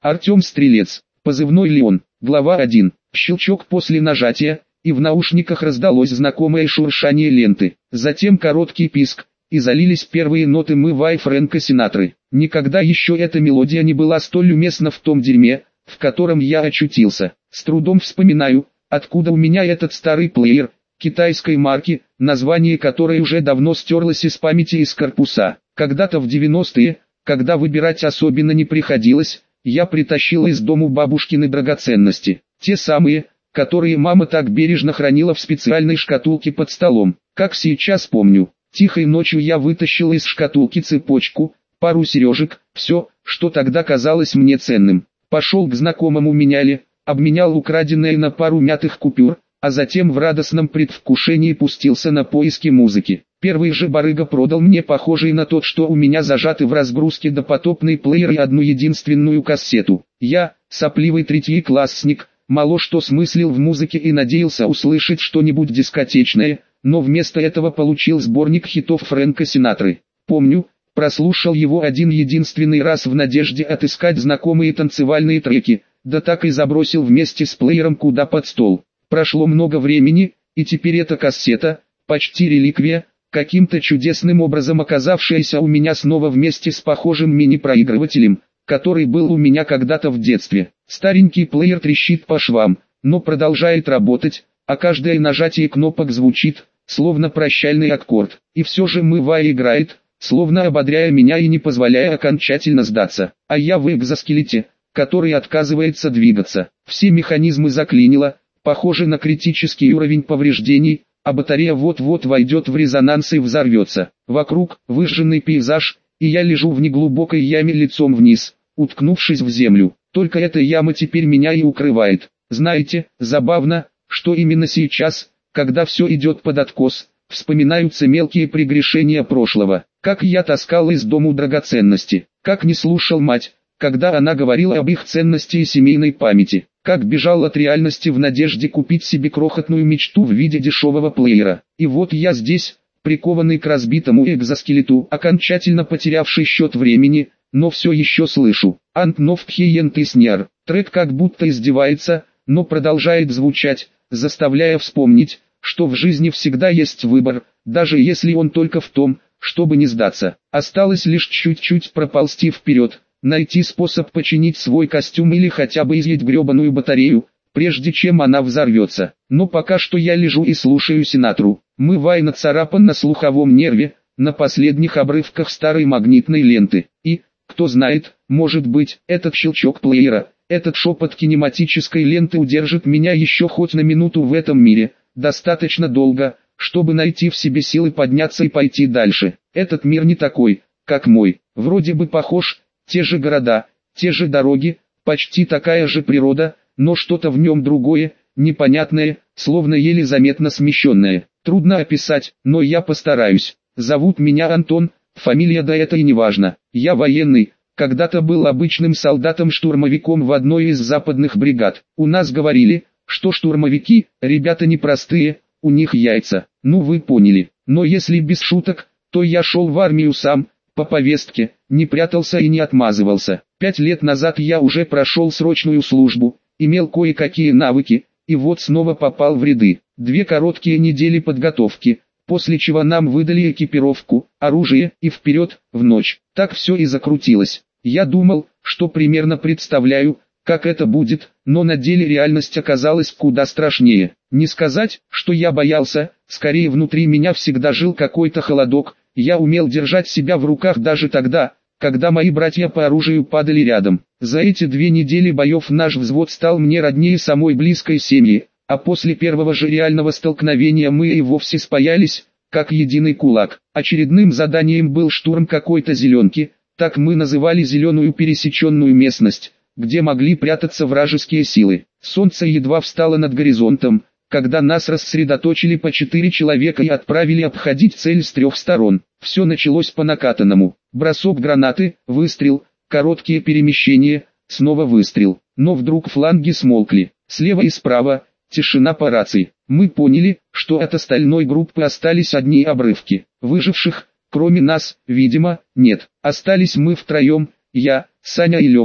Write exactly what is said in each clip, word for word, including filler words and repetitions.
Артем Стрелец, позывной Леон, глава один. Щелчок после нажатия, и в наушниках раздалось знакомое шуршание ленты. Затем короткий писк, и залились первые ноты «Мы Вай» Фрэнка Синатры. Никогда еще эта мелодия не была столь уместна в том дерьме, в котором я очутился. С трудом вспоминаю, откуда у меня этот старый плеер, китайской марки, название которой уже давно стерлось из памяти из корпуса. Когда-то в девяностые, когда выбирать особенно не приходилось, я притащил из дому бабушкины драгоценности. Те самые, которые мама так бережно хранила в специальной шкатулке под столом. Как сейчас помню, тихой ночью я вытащил из шкатулки цепочку, пару сережек, все, что тогда казалось мне ценным. Пошел к знакомому меняли, обменял украденное на пару мятых купюр, а затем в радостном предвкушении пустился на поиски музыки. Первый же барыга продал мне похожий на тот, что у меня зажатый в разгрузке допотопный плеер и одну единственную кассету. Я, сопливый третьеклассник, мало что смыслил в музыке и надеялся услышать что-нибудь дискотечное, но вместо этого получил сборник хитов Фрэнка Синатры. Помню, прослушал его один единственный раз в надежде отыскать знакомые танцевальные треки, да так и забросил вместе с плеером куда под стол. Прошло много времени, и теперь эта кассета, почти реликвия, каким-то чудесным образом оказавшаяся у меня снова вместе с похожим мини-проигрывателем, который был у меня когда-то в детстве. Старенький плеер трещит по швам, но продолжает работать, а каждое нажатие кнопок звучит, словно прощальный аккорд. И все же «Мы Вай» играет, словно ободряя меня и не позволяя окончательно сдаться. А я в экзоскелете, который отказывается двигаться. Все механизмы заклинило, похоже на критический уровень повреждений, а батарея вот-вот войдет в резонанс и взорвется. Вокруг выжженный пейзаж, и я лежу в неглубокой яме лицом вниз, уткнувшись в землю. Только эта яма теперь меня и укрывает. Знаете, забавно, что именно сейчас, когда все идет под откос, вспоминаются мелкие прегрешения прошлого. Как я таскал из дому драгоценности, как не слушал мать, когда она говорила об их ценности и семейной памяти, как бежал от реальности в надежде купить себе крохотную мечту в виде дешевого плеера. И вот я здесь, прикованный к разбитому экзоскелету, окончательно потерявший счет времени, но все еще слышу. Антнов Пхиентыснер. Трек как будто издевается, но продолжает звучать, заставляя вспомнить, что в жизни всегда есть выбор, даже если он только в том, чтобы не сдаться. Осталось лишь чуть-чуть проползти вперед, найти способ починить свой костюм или хотя бы изъять гребаную батарею, прежде чем она взорвется. Но пока что я лежу и слушаю Синатру. «Мы Вай» нацарапан на слуховом нерве, на последних обрывках старой магнитной ленты. И, кто знает, может быть, этот щелчок плеера, этот шепот кинематической ленты удержит меня еще хоть на минуту в этом мире, достаточно долго, чтобы найти в себе силы подняться и пойти дальше. Этот мир не такой, как мой, вроде бы похож, те же города, те же дороги, почти такая же природа, но что-то в нем другое, непонятное, словно еле заметно смещенное. Трудно описать, но я постараюсь. Зовут меня Антон, фамилия да это и не важно. Я военный, когда-то был обычным солдатом-штурмовиком в одной из западных бригад. У нас говорили, что штурмовики, ребята непростые, у них яйца. Ну вы поняли. Но если без шуток, то я шел в армию сам, по повестке, не прятался и не отмазывался. Пять лет назад я уже прошел срочную службу, имел кое-какие навыки, и вот снова попал в ряды. Две короткие недели подготовки, после чего нам выдали экипировку, оружие и вперед, в ночь. Так все и закрутилось. Я думал, что примерно представляю, как это будет, но на деле реальность оказалась куда страшнее. Не сказать, что я боялся, скорее внутри меня всегда жил какой-то холодок. Я умел держать себя в руках даже тогда, когда мои братья по оружию падали рядом. За эти две недели боев наш взвод стал мне роднее самой близкой семьи, а после первого же реального столкновения мы и вовсе спаялись, как единый кулак. Очередным заданием был штурм какой-то зеленки, так мы называли зеленую пересеченную местность, где могли прятаться вражеские силы. Солнце едва встало над горизонтом, когда нас рассредоточили по четыре человека и отправили обходить цель с трех сторон. Все началось по накатанному. Бросок гранаты, выстрел, короткие перемещения, снова выстрел. Но вдруг фланги смолкли. Слева и справа, тишина по рации. Мы поняли, что от остальной группы остались одни обрывки. Выживших, кроме нас, видимо, нет. Остались мы втроем, я, Саня и Леха,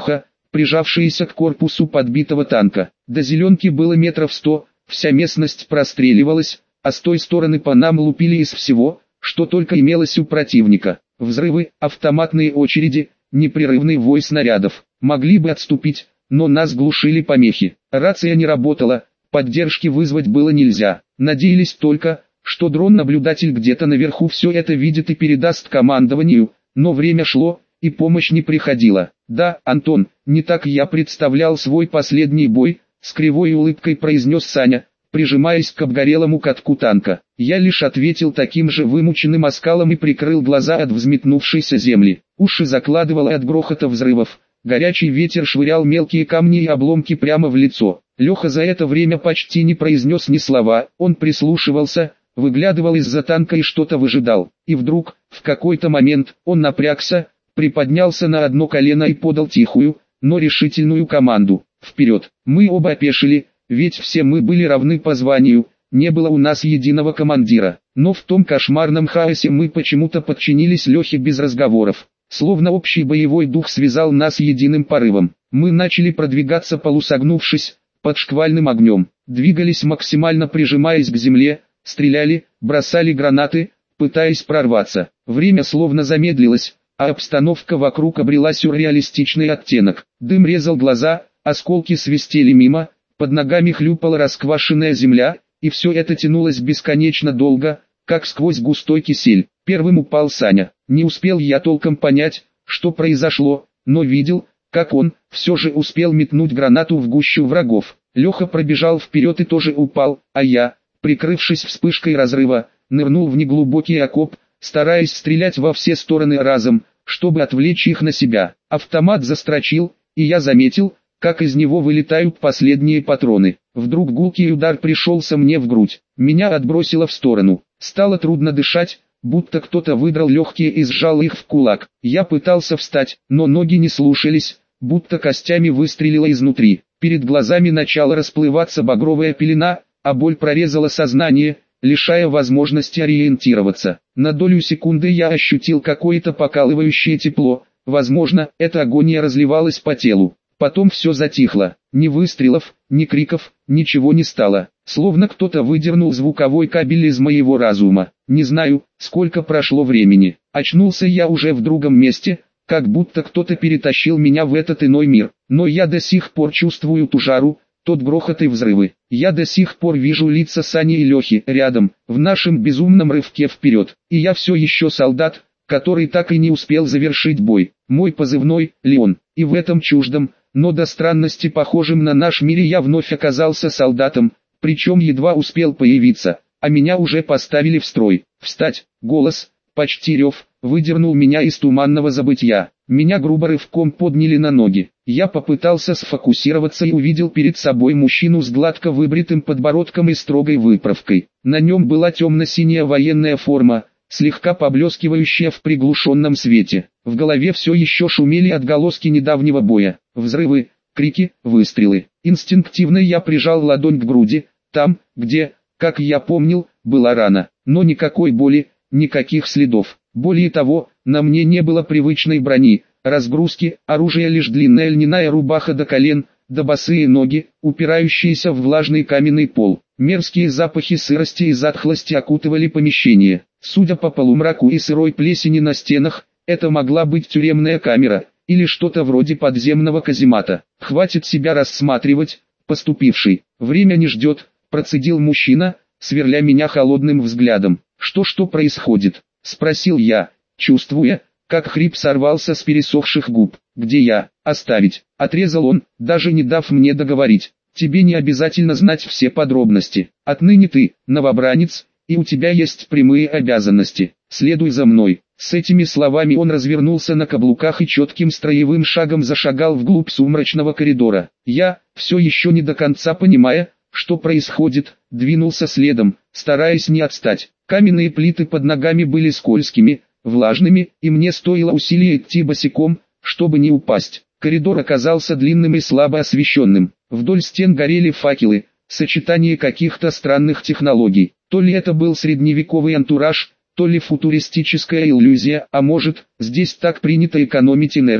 прижавшиеся к корпусу подбитого танка. До зеленки было метров сто, вся местность простреливалась, а с той стороны по нам лупили из всего, что только имелось у противника. Взрывы, автоматные очереди, непрерывный вой снарядов. Могли бы отступить, но нас глушили помехи. Рация не работала, поддержки вызвать было нельзя. Надеялись только, что дрон-наблюдатель где-то наверху все это видит и передаст командованию, но время шло, и помощь не приходила. «Да, Антон, не так я представлял свой последний бой», — с кривой улыбкой произнес Саня, прижимаясь к обгорелому катку танка. Я лишь ответил таким же вымученным оскалом и прикрыл глаза от взметнувшейся земли. Уши закладывало от грохота взрывов. Горячий ветер швырял мелкие камни и обломки прямо в лицо. Леха за это время почти не произнес ни слова, он прислушивался, выглядывал из-за танка и что-то выжидал. И вдруг, в какой-то момент, он напрягся, приподнялся на одно колено и подал тихую, но решительную команду. «Вперед!» Мы оба опешили, ведь все мы были равны по званию, не было у нас единого командира. Но в том кошмарном хаосе мы почему-то подчинились Лехе без разговоров. Словно общий боевой дух связал нас единым порывом. Мы начали продвигаться полусогнувшись, под шквальным огнем. Двигались максимально прижимаясь к земле, стреляли, бросали гранаты, пытаясь прорваться. Время словно замедлилось, а обстановка вокруг обрела сюрреалистичный оттенок. Дым резал глаза, осколки свистели мимо, под ногами хлюпала расквашенная земля, и все это тянулось бесконечно долго, как сквозь густой кисель. Первым упал Саня. Не успел я толком понять, что произошло, но видел, как он все же успел метнуть гранату в гущу врагов. Леха пробежал вперед и тоже упал, а я, прикрывшись вспышкой разрыва, нырнул в неглубокий окоп, стараясь стрелять во все стороны разом, чтобы отвлечь их на себя. Автомат застрочил, и я заметил, как из него вылетают последние патроны. Вдруг гулкий удар пришелся мне в грудь. Меня отбросило в сторону. Стало трудно дышать, будто кто-то выдрал легкие и сжал их в кулак. Я пытался встать, но ноги не слушались, будто костями выстрелило изнутри. Перед глазами начала расплываться багровая пелена, а боль прорезала сознание, лишая возможности ориентироваться. На долю секунды я ощутил какое-то покалывающее тепло, возможно, эта агония разливалась по телу. Потом все затихло, ни выстрелов, ни криков, ничего не стало, словно кто-то выдернул звуковой кабель из моего разума. Не знаю, сколько прошло времени, очнулся я уже в другом месте, как будто кто-то перетащил меня в этот иной мир, но я до сих пор чувствую ту жару, тот грохот и взрывы. Я до сих пор вижу лица Сани и Лехи рядом, в нашем безумном рывке вперед, и я все еще солдат, который так и не успел завершить бой. Мой позывной — Леон, и в этом чуждом, но до странности похожим на наш мире я вновь оказался солдатом, причем едва успел появиться, а меня уже поставили в строй. Встать, голос, почти рев, выдернул меня из туманного забытья. Меня грубо рывком подняли на ноги. Я попытался сфокусироваться и увидел перед собой мужчину с гладко выбритым подбородком и строгой выправкой. На нем была темно-синяя военная форма, слегка поблескивающая в приглушенном свете. В голове все еще шумели отголоски недавнего боя. Взрывы, крики, выстрелы. Инстинктивно я прижал ладонь к груди, там, где, как я помнил, была рана. Но никакой боли, никаких следов. Более того, на мне не было привычной брони, разгрузки, оружия, лишь длинная льняная рубаха до колен, да босые ноги, упирающиеся в влажный каменный пол. Мерзкие запахи сырости и затхлости окутывали помещение. Судя по полумраку и сырой плесени на стенах, это могла быть тюремная камера, или что-то вроде подземного каземата. Хватит себя рассматривать, поступивший. Время не ждет, процедил мужчина, сверля меня холодным взглядом. Что-что происходит? Спросил я, чувствуя, как хрип сорвался с пересохших губ. Где я? Оставить. Отрезал он, даже не дав мне договорить. Тебе не обязательно знать все подробности. Отныне ты, новобранец, и у тебя есть прямые обязанности. Следуй за мной. С этими словами он развернулся на каблуках и четким строевым шагом зашагал вглубь сумрачного коридора. Я, все еще не до конца понимая, что происходит, двинулся следом, стараясь не отстать. Каменные плиты под ногами были скользкими, влажными, и мне стоило усилия идти босиком, чтобы не упасть. Коридор оказался длинным и слабо освещенным. Вдоль стен горели факелы, сочетание каких-то странных технологий. То ли это был средневековый антураж, то ли футуристическая иллюзия, а может, здесь так принято экономить энергию.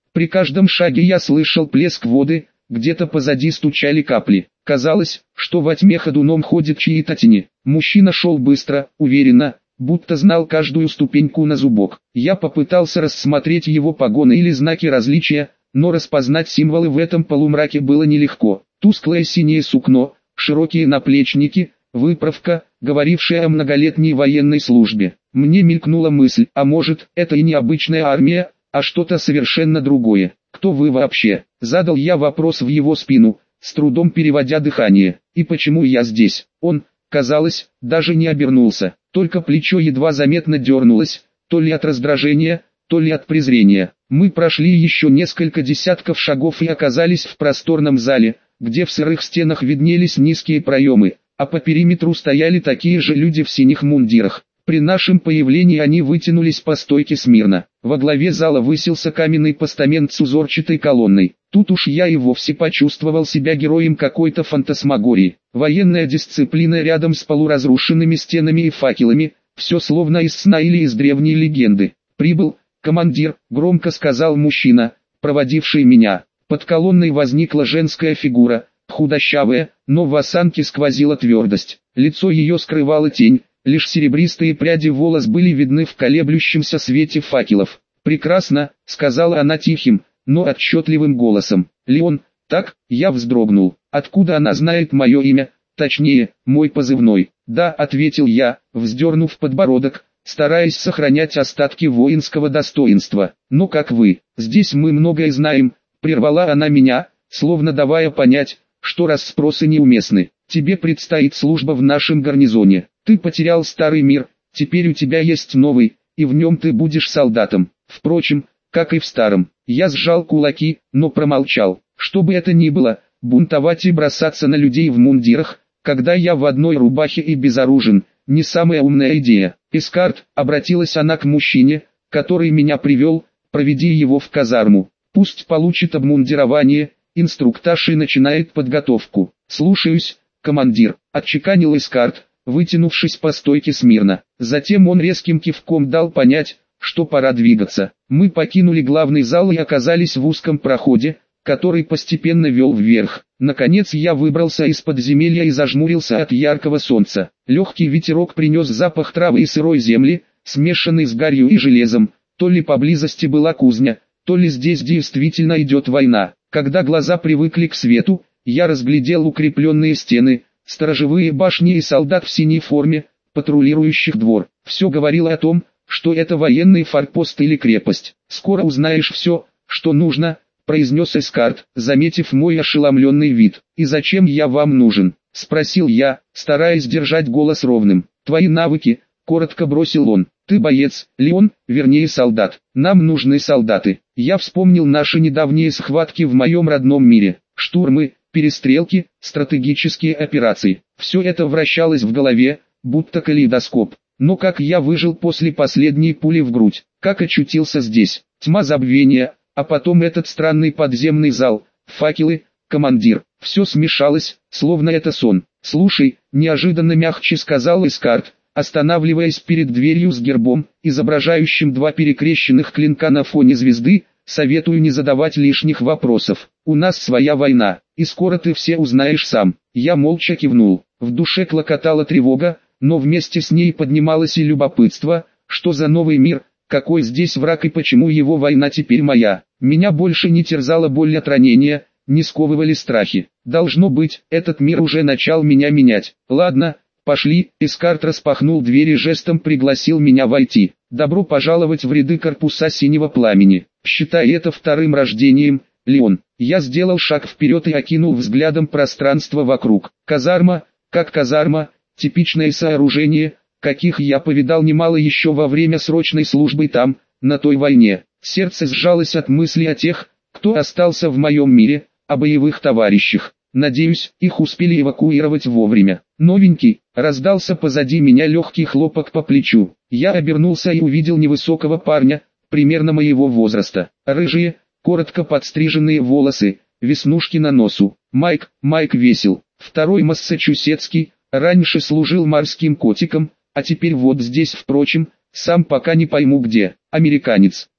При каждом шаге я слышал плеск воды, где-то позади стучали капли. Казалось, что во тьме ходуном ходят чьи-то тени. Мужчина шел быстро, уверенно, будто знал каждую ступеньку на зубок. Я попытался рассмотреть его погоны или знаки различия, но распознать символы в этом полумраке было нелегко. Тусклое синее сукно, широкие наплечники, выправка, говорившая о многолетней военной службе. Мне мелькнула мысль, а может, это и не обычная армия, а что-то совершенно другое. «Кто вы вообще?» — задал я вопрос в его спину, с трудом переводя дыхание. «И почему я здесь?» Он, казалось, даже не обернулся, только плечо едва заметно дернулось, то ли от раздражения, то ли от презрения. Мы прошли еще несколько десятков шагов и оказались в просторном зале, где в сырых стенах виднелись низкие проемы, а по периметру стояли такие же люди в синих мундирах. При нашем появлении они вытянулись по стойке смирно. Во главе зала высился каменный постамент с узорчатой колонной. Тут уж я и вовсе почувствовал себя героем какой-то фантасмагории. Военная дисциплина рядом с полуразрушенными стенами и факелами, все словно из сна или из древней легенды. «Прибыл, командир», — громко сказал мужчина, проводивший меня. Под колонной возникла женская фигура, худощавая, но в осанке сквозила твердость. Лицо ее скрывала тень. Лишь серебристые пряди волос были видны в колеблющемся свете факелов. «Прекрасно», — сказала она тихим, но отчетливым голосом. «Леон, так?» — я вздрогнул. «Откуда она знает мое имя, точнее, мой позывной?» «Да», — ответил я, вздернув подбородок, стараясь сохранять остатки воинского достоинства. «Но как вы, здесь мы многое знаем», — прервала она меня, словно давая понять, что расспросы неуместны. «Тебе предстоит служба в нашем гарнизоне. Ты потерял старый мир, теперь у тебя есть новый, и в нем ты будешь солдатом. Впрочем, как и в старом». Я сжал кулаки, но промолчал. Что бы это ни было, бунтовать и бросаться на людей в мундирах, когда я в одной рубахе и безоружен, не самая умная идея. «Эскарт», — обратилась она к мужчине, который меня привел, — «проведи его в казарму. Пусть получит обмундирование, инструктаж и начинает подготовку». «Слушаюсь, командир», — отчеканил Эскарт, вытянувшись по стойке смирно. Затем он резким кивком дал понять, что пора двигаться. Мы покинули главный зал и оказались в узком проходе, который постепенно вел вверх. Наконец я выбрался из подземелья и зажмурился от яркого солнца. Легкий ветерок принес запах травы и сырой земли, смешанный с гарью и железом. То ли поблизости была кузня, то ли здесь действительно идет война. Когда глаза привыкли к свету, я разглядел укрепленные стены, сторожевые башни и солдат в синей форме, патрулирующих двор. Все говорило о том, что это военный форпост или крепость. «Скоро узнаешь все, что нужно», — произнес Эскарт, заметив мой ошеломленный вид. «И зачем я вам нужен?» — спросил я, стараясь держать голос ровным. «Твои навыки», — коротко бросил он. «Ты боец, Леон, вернее солдат. Нам нужны солдаты». Я вспомнил наши недавние схватки в моем родном мире. Штурмы, перестрелки, стратегические операции. Все это вращалось в голове, будто калейдоскоп. Но как я выжил после последней пули в грудь, как очутился здесь, тьма забвения, а потом этот странный подземный зал, факелы, командир, все смешалось, словно это сон. «Слушай», неожиданно мягче сказал Эскарт, останавливаясь перед дверью с гербом, изображающим два перекрещенных клинка на фоне звезды, «советую не задавать лишних вопросов. У нас своя война, и скоро ты все узнаешь сам». Я молча кивнул. В душе клокотала тревога, но вместе с ней поднималось и любопытство, что за новый мир, какой здесь враг и почему его война теперь моя. Меня больше не терзала боль от ранения, не сковывали страхи. Должно быть, этот мир уже начал меня менять. «Ладно, пошли», — Эскарт распахнул дверь и жестом пригласил меня войти. «Добро пожаловать в ряды корпуса Синего Пламени. Считай это вторым рождением, Леон». Я сделал шаг вперед и окинул взглядом пространство вокруг. Казарма, как казарма, типичное сооружение, каких я повидал немало еще во время срочной службы там, на той войне. Сердце сжалось от мысли о тех, кто остался в моем мире, о боевых товарищах. Надеюсь, их успели эвакуировать вовремя. «Новенький», — раздался позади меня легкий хлопок по плечу. Я обернулся и увидел невысокого парня, примерно моего возраста. Рыжие, коротко подстриженные волосы, веснушки на носу. Майк, Майк Весел. Второй массачусетский, раньше служил морским котиком, а теперь вот здесь, впрочем, сам пока не пойму где. Американец.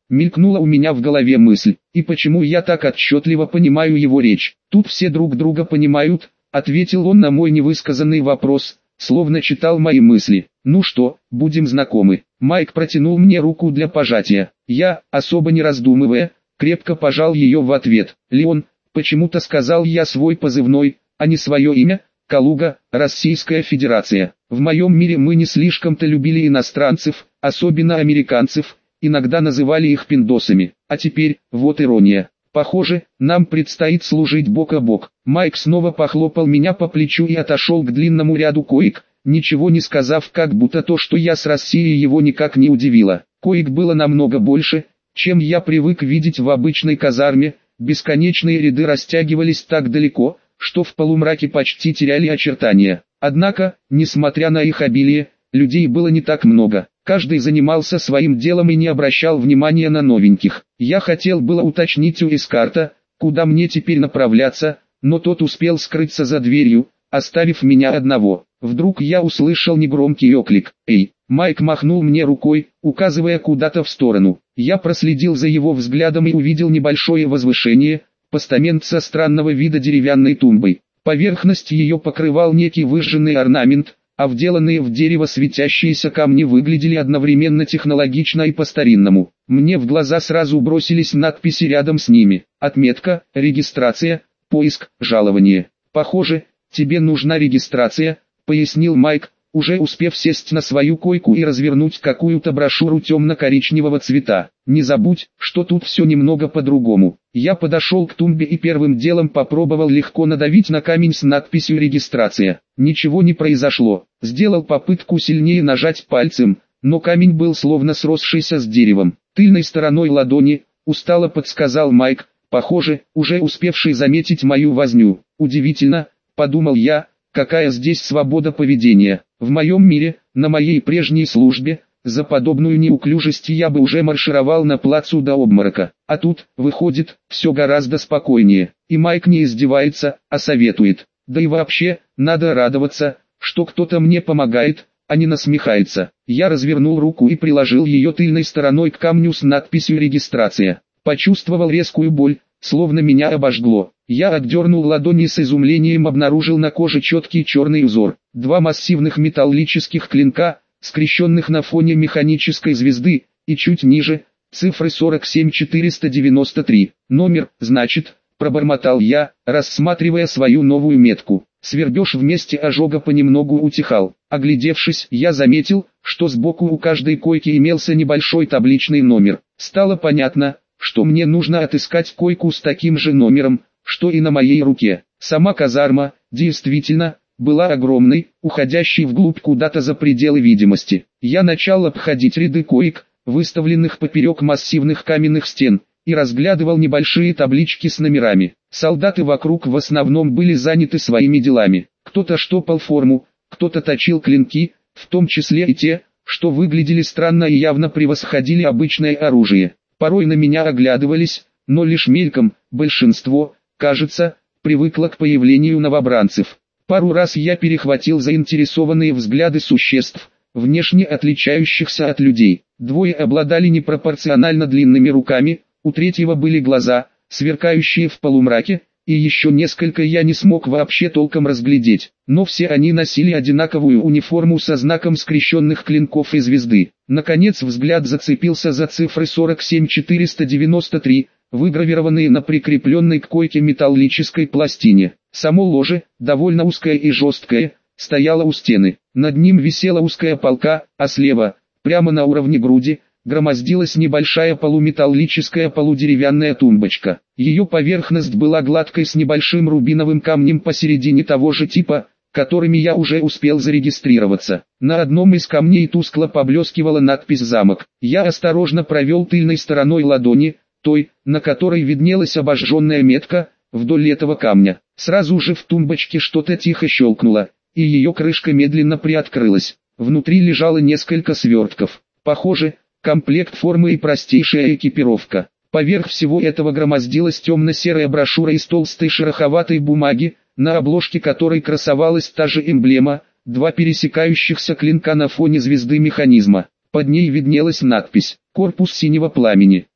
Мелькнула у меня в голове мысль, и почему я так отчетливо понимаю его речь? Тут все друг друга понимают, ответил он на мой невысказанный вопрос, словно читал мои мысли. Ну что, будем знакомы? Майк протянул мне руку для пожатия. Я, особо не раздумывая, крепко пожал ее в ответ. Леон, почему-то сказал я свой позывной, а не свое имя. Калуга, Российская Федерация. В моем мире мы не слишком-то любили иностранцев, особенно американцев, иногда называли их пиндосами. А теперь, вот ирония. Похоже, нам предстоит служить бок о бок. Майк снова похлопал меня по плечу и отошел к длинному ряду коек, ничего не сказав, как будто то, что я с Россией, его никак не удивило. Коек было намного больше, чем я привык видеть в обычной казарме, бесконечные ряды растягивались так далеко, что в полумраке почти теряли очертания. Однако, несмотря на их обилие, людей было не так много. Каждый занимался своим делом и не обращал внимания на новеньких. Я хотел было уточнить у эскарта, куда мне теперь направляться, но тот успел скрыться за дверью, оставив меня одного. Вдруг я услышал негромкий оклик. «Эй!» Майк махнул мне рукой, указывая куда-то в сторону. Я проследил за его взглядом и увидел небольшое возвышение, постамент со странного вида деревянной тумбой. Поверхность ее покрывал некий выжженный орнамент, а вделанные в дерево светящиеся камни выглядели одновременно технологично и по-старинному. Мне в глаза сразу бросились надписи рядом с ними. Отметка, регистрация, поиск, жалование. «Похоже, тебе нужна регистрация», — пояснил Майк, уже успев сесть на свою койку и развернуть какую-то брошюру темно-коричневого цвета. «Не забудь, что тут все немного по-другому». Я подошел к тумбе и первым делом попробовал легко надавить на камень с надписью «Регистрация». Ничего не произошло. Сделал попытку сильнее нажать пальцем, но камень был словно сросшийся с деревом. Тыльной стороной ладони, устало подсказал Майк, похоже, уже успевший заметить мою возню. Удивительно, подумал я, какая здесь свобода поведения. В моем мире, на моей прежней службе, за подобную неуклюжесть я бы уже маршировал на плацу до обморока. А тут, выходит, все гораздо спокойнее. И Майк не издевается, а советует. Да и вообще, надо радоваться, что кто-то мне помогает, а не насмехается. Я развернул руку и приложил ее тыльной стороной к камню с надписью «Регистрация». Почувствовал резкую боль, словно меня обожгло. Я отдернул ладони и с изумлением обнаружил на коже четкий черный узор. Два массивных металлических клинка, скрещенных на фоне механической звезды, и чуть ниже, цифры сорок семь четыреста девяносто три. Номер, значит, пробормотал я, рассматривая свою новую метку. Свербеж в месте ожога понемногу утихал. Оглядевшись, я заметил, что сбоку у каждой койки имелся небольшой табличный номер. Стало понятно, что мне нужно отыскать койку с таким же номером, что и на моей руке. Сама казарма, действительно, была огромной, уходящей вглубь куда-то за пределы видимости. Я начал обходить ряды коек, выставленных поперек массивных каменных стен, и разглядывал небольшие таблички с номерами. Солдаты вокруг в основном были заняты своими делами. Кто-то штопал форму, кто-то точил клинки, в том числе и те, что выглядели странно и явно превосходили обычное оружие. Порой на меня оглядывались, но лишь мельком. Большинство, кажется, привыкло к появлению новобранцев. Пару раз я перехватил заинтересованные взгляды существ, внешне отличающихся от людей. Двое обладали непропорционально длинными руками, у третьего были глаза, сверкающие в полумраке, и еще несколько я не смог вообще толком разглядеть. Но все они носили одинаковую униформу со знаком скрещенных клинков и звезды. Наконец взгляд зацепился за цифры сорок семь четыреста девяносто три, выгравированные на прикрепленной к койке металлической пластине. Само ложе, довольно узкое и жесткое, стояло у стены. Над ним висела узкая полка, а слева, прямо на уровне груди, громоздилась небольшая полуметаллическая полудеревянная тумбочка. Ее поверхность была гладкой с небольшим рубиновым камнем посередине того же типа, которыми я уже успел зарегистрироваться. На одном из камней тускло поблескивала надпись «Замок». Я осторожно провел тыльной стороной ладони, той, на которой виднелась обожженная метка, вдоль этого камня. Сразу же в тумбочке что-то тихо щелкнуло, и ее крышка медленно приоткрылась. Внутри лежало несколько свертков. Похоже, комплект формы и простейшая экипировка. Поверх всего этого громоздилась темно-серая брошюра из толстой шероховатой бумаги, на обложке которой красовалась та же эмблема, два пересекающихся клинка на фоне звезды механизма. Под ней виднелась надпись «Корпус синего пламени».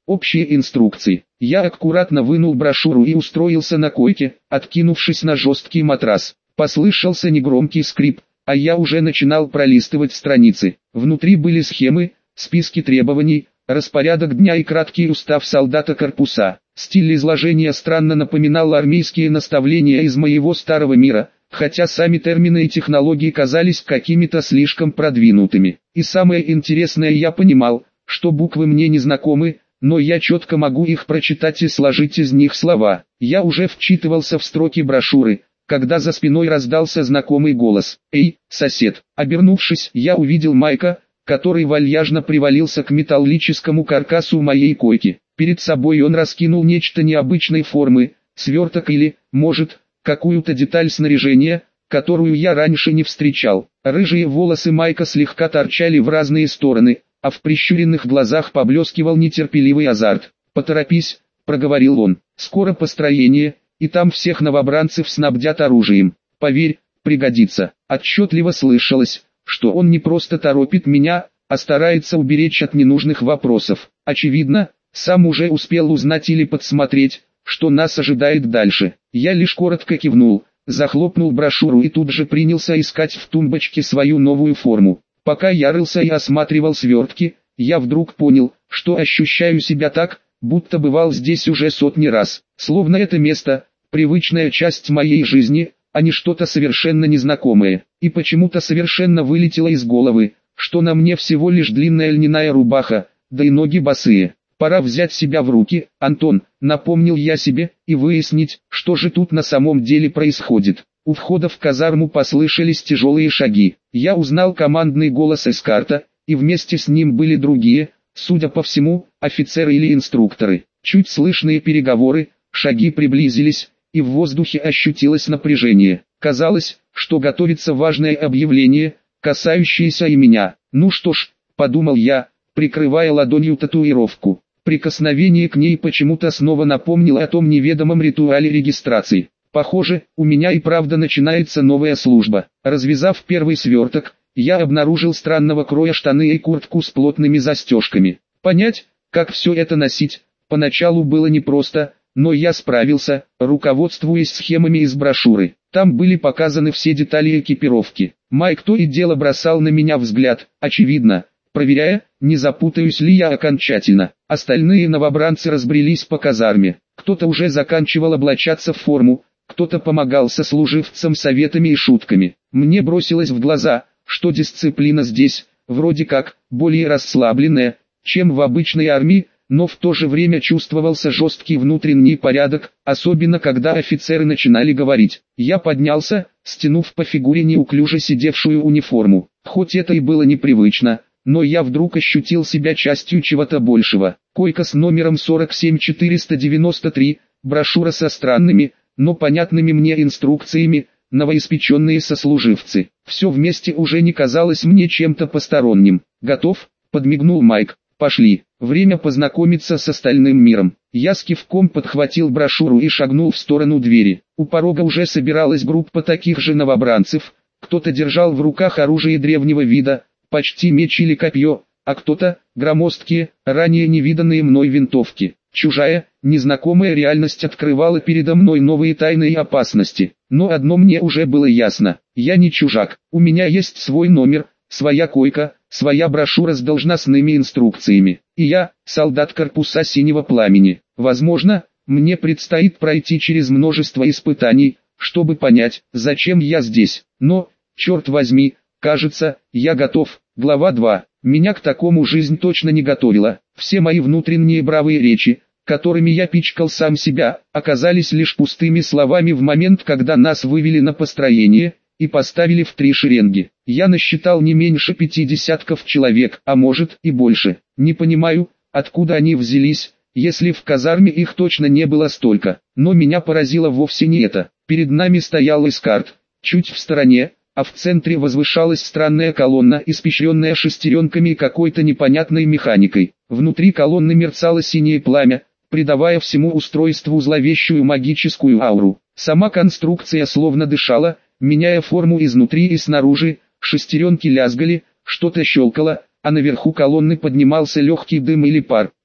Общие инструкции. Я аккуратно вынул брошюру и устроился на койке, откинувшись на жесткий матрас. Послышался негромкий скрип, а я уже начинал пролистывать страницы. Внутри были схемы, списки требований, распорядок дня и краткий устав солдата корпуса. Стиль изложения странно напоминал армейские наставления из моего старого мира, хотя сами термины и технологии казались какими-то слишком продвинутыми. И самое интересное, я понимал, что буквы мне не знакомы, но я четко могу их прочитать и сложить из них слова. Я уже вчитывался в строки брошюры, когда за спиной раздался знакомый голос. «Эй, сосед!» Обернувшись, я увидел Майка, который вальяжно привалился к металлическому каркасу моей койки. Перед собой он раскинул нечто необычной формы, сверток или, может, какую-то деталь снаряжения, которую я раньше не встречал. Рыжие волосы Майка слегка торчали в разные стороны, а в прищуренных глазах поблескивал нетерпеливый азарт. «Поторопись», — проговорил он, — «скоро построение, и там всех новобранцев снабдят оружием. Поверь, пригодится». Отчетливо слышалось, что он не просто торопит меня, а старается уберечь от ненужных вопросов. Очевидно, сам уже успел узнать или подсмотреть, что нас ожидает дальше. Я лишь коротко кивнул, захлопнул брошюру и тут же принялся искать в тумбочке свою новую форму. Пока я рылся и осматривал свертки, я вдруг понял, что ощущаю себя так, будто бывал здесь уже сотни раз. Словно это место, привычная часть моей жизни, а не что-то совершенно незнакомое. И почему-то совершенно вылетело из головы, что на мне всего лишь длинная льняная рубаха, да и ноги босые. Пора взять себя в руки, Антон, напомнил я себе, и выяснить, что же тут на самом деле происходит. У входа в казарму послышались тяжелые шаги. Я узнал командный голос эскарта, и вместе с ним были другие, судя по всему, офицеры или инструкторы. Чуть слышные переговоры, шаги приблизились, и в воздухе ощутилось напряжение. Казалось, что готовится важное объявление, касающееся и меня. Ну что ж, подумал я, прикрывая ладонью татуировку. Прикосновение к ней почему-то снова напомнило о том неведомом ритуале регистрации. Похоже, у меня и правда начинается новая служба. Развязав первый сверток, я обнаружил странного кроя штаны и куртку с плотными застежками. Понять, как все это носить, поначалу было непросто, но я справился, руководствуясь схемами из брошюры. Там были показаны все детали экипировки. Майк то и дело бросал на меня взгляд, очевидно, проверяя, не запутаюсь ли я окончательно. Остальные новобранцы разбрелись по казарме. Кто-то уже заканчивал облачаться в форму, кто-то помогал сослуживцам советами и шутками. Мне бросилось в глаза, что дисциплина здесь, вроде как, более расслабленная, чем в обычной армии, но в то же время чувствовался жесткий внутренний порядок, особенно когда офицеры начинали говорить. Я поднялся, стянув по фигуре неуклюже сидевшую униформу. Хоть это и было непривычно, но я вдруг ощутил себя частью чего-то большего. Койка с номером сорок семь четыреста девяносто три, брошюра со странными, но понятными мне инструкциями, новоиспеченные сослуживцы. Все вместе уже не казалось мне чем-то посторонним. «Готов?» — подмигнул Майк. «Пошли, время познакомиться с остальным миром». Я с кивком подхватил брошюру и шагнул в сторону двери. У порога уже собиралась группа таких же новобранцев, кто-то держал в руках оружие древнего вида, почти меч или копье, а кто-то — громоздкие, ранее невиданные мной винтовки. Чужая, незнакомая реальность открывала передо мной новые тайны и опасности. Но одно мне уже было ясно: я не чужак, у меня есть свой номер, своя койка, своя брошюра с должностными инструкциями. И я, солдат корпуса Синего Пламени. Возможно, мне предстоит пройти через множество испытаний, чтобы понять, зачем я здесь. Но, черт возьми, кажется, я готов. Глава два. Меня к такому жизнь точно не готовила. Все мои внутренние бравые речи, которыми я пичкал сам себя, оказались лишь пустыми словами в момент, когда нас вывели на построение и поставили в три шеренги. Я насчитал не меньше пяти десятков человек, а может и больше. Не понимаю, откуда они взялись, если в казарме их точно не было столько. Но меня поразило вовсе не это. Перед нами стоял эскарт, чуть в стороне, а в центре возвышалась странная колонна, испещренная шестеренками и какой-то непонятной механикой. Внутри колонны мерцало синее пламя, придавая всему устройству зловещую магическую ауру. Сама конструкция словно дышала, меняя форму изнутри и снаружи, шестеренки лязгали, что-то щелкало, а наверху колонны поднимался легкий дым или пар.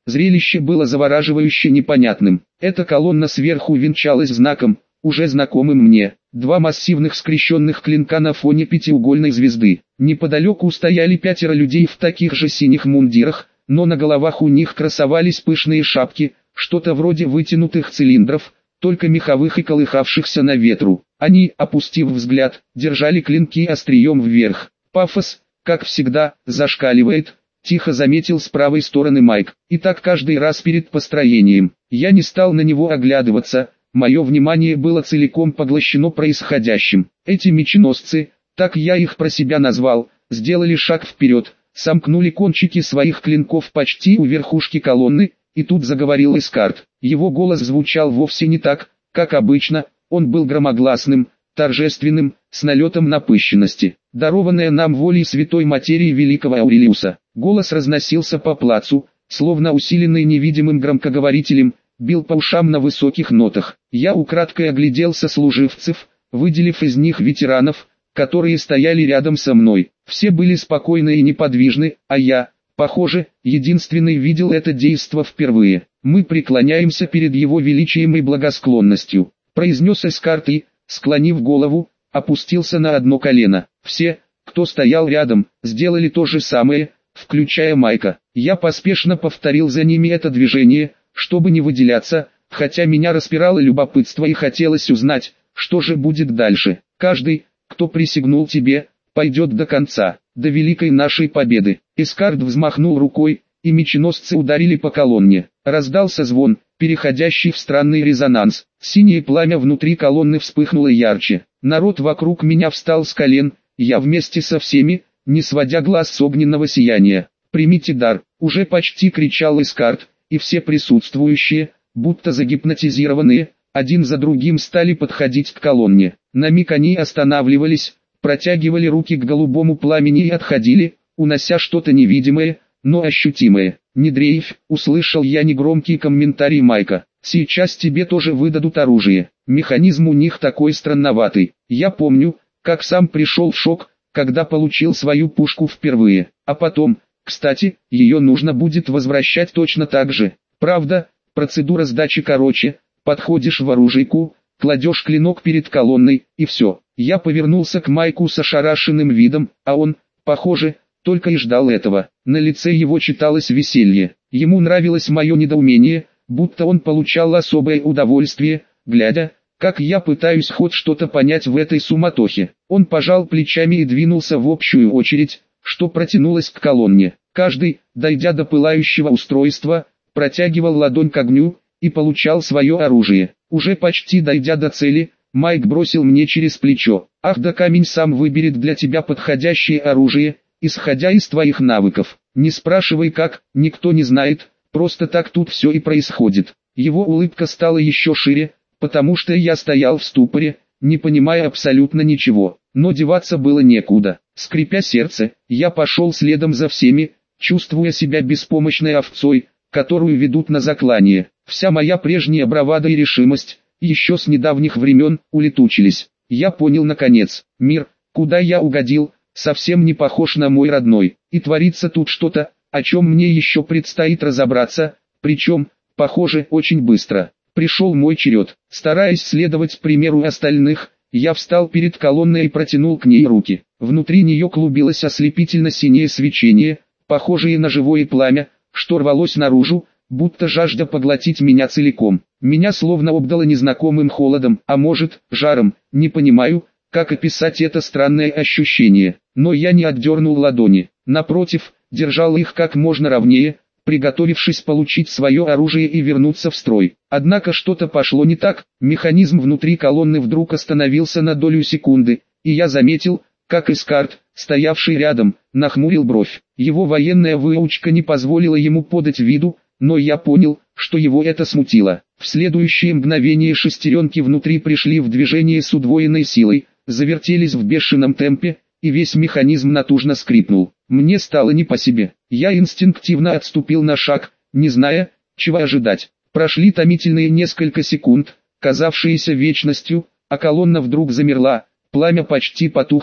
Зрелище было завораживающе непонятным. Эта колонна сверху венчалась знаком, уже знакомым мне. Два массивных скрещенных клинка на фоне пятиугольной звезды. Неподалеку стояли пятеро людей в таких же синих мундирах, но на головах у них красовались пышные шапки, что-то вроде вытянутых цилиндров, только меховых и колыхавшихся на ветру. Они, опустив взгляд, держали клинки острием вверх. Пафос, как всегда, зашкаливает, тихо заметил с правой стороны Майк. И так каждый раз перед построением. Я не стал на него оглядываться, мое внимание было целиком поглощено происходящим. Эти меченосцы, так я их про себя назвал, сделали шаг вперед, сомкнули кончики своих клинков почти у верхушки колонны, и тут заговорил Эскард. Его голос звучал вовсе не так, как обычно, он был громогласным, торжественным, с налетом напыщенности, дарованная нам волей святой материи великого Аурелиуса. Голос разносился по плацу, словно усиленный невидимым громкоговорителем, бил по ушам на высоких нотах. Я украдкой оглядел сослуживцев, выделив из них ветеранов, которые стояли рядом со мной. Все были спокойны и неподвижны, а я, похоже, единственный видел это действо впервые. «Мы преклоняемся перед его величием и благосклонностью», произнес Эскард и, склонив голову, опустился на одно колено. Все, кто стоял рядом, сделали то же самое, включая Майка. Я поспешно повторил за ними это движение, чтобы не выделяться, хотя меня распирало любопытство и хотелось узнать, что же будет дальше. «Каждый, кто присягнул тебе, пойдет до конца, до великой нашей победы». Эскард взмахнул рукой, и меченосцы ударили по колонне. Раздался звон, переходящий в странный резонанс. Синее пламя внутри колонны вспыхнуло ярче. Народ вокруг меня встал с колен, я вместе со всеми, не сводя глаз с огненного сияния. «Примите дар», уже почти кричал Эскард, и все присутствующие, будто загипнотизированные, один за другим стали подходить к колонне. На миг они останавливались, протягивали руки к голубому пламени и отходили, унося что-то невидимое, но ощутимое. «Не дрейфь», услышал я негромкий комментарий Майка. «Сейчас тебе тоже выдадут оружие. Механизм у них такой странноватый. Я помню, как сам пришел в шок, когда получил свою пушку впервые. А потом, кстати, ее нужно будет возвращать точно так же. Правда, процедура сдачи короче. Подходишь в оружейку, кладешь клинок перед колонной, и все». Я повернулся к Майку с ошарашенным видом, а он, похоже, только и ждал этого. На лице его читалось веселье. Ему нравилось мое недоумение, будто он получал особое удовольствие, глядя, как я пытаюсь хоть что-то понять в этой суматохе. Он пожал плечами и двинулся в общую очередь, что протянулась к колонне. Каждый, дойдя до пылающего устройства, протягивал ладонь к огню и получал свое оружие. Уже почти дойдя до цели, Майк бросил мне через плечо: «Ах да, камень сам выберет для тебя подходящее оружие, исходя из твоих навыков. Не спрашивай как, никто не знает, просто так тут все и происходит». Его улыбка стала еще шире, потому что я стоял в ступоре, не понимая абсолютно ничего, но деваться было некуда. Скрипя сердце, я пошел следом за всеми, чувствуя себя беспомощной овцой, которую ведут на заклание. Вся моя прежняя бравада и решимость, еще с недавних времен, улетучились. Я понял наконец, мир, куда я угодил, совсем не похож на мой родной, и творится тут что-то, о чем мне еще предстоит разобраться, причем, похоже, очень быстро. Пришел мой черед. Стараясь следовать примеру остальных, я встал перед колонной и протянул к ней руки. Внутри нее клубилось ослепительно синее свечение, похожее на живое пламя, что рвалось наружу, будто жажда поглотить меня целиком. Меня словно обдало незнакомым холодом, а может, жаром, не понимаю, как описать это странное ощущение. Но я не отдернул ладони, напротив, держал их как можно ровнее, приготовившись получить свое оружие и вернуться в строй. Однако что-то пошло не так, механизм внутри колонны вдруг остановился на долю секунды, и я заметил, как Эскард, стоявший рядом, нахмурил бровь. Его военная выучка не позволила ему подать виду, но я понял, что его это смутило. В следующее мгновение шестеренки внутри пришли в движение с удвоенной силой, завертелись в бешеном темпе, и весь механизм натужно скрипнул. Мне стало не по себе. Я инстинктивно отступил на шаг, не зная, чего ожидать. Прошли томительные несколько секунд, казавшиеся вечностью, а колонна вдруг замерла, пламя почти потухло,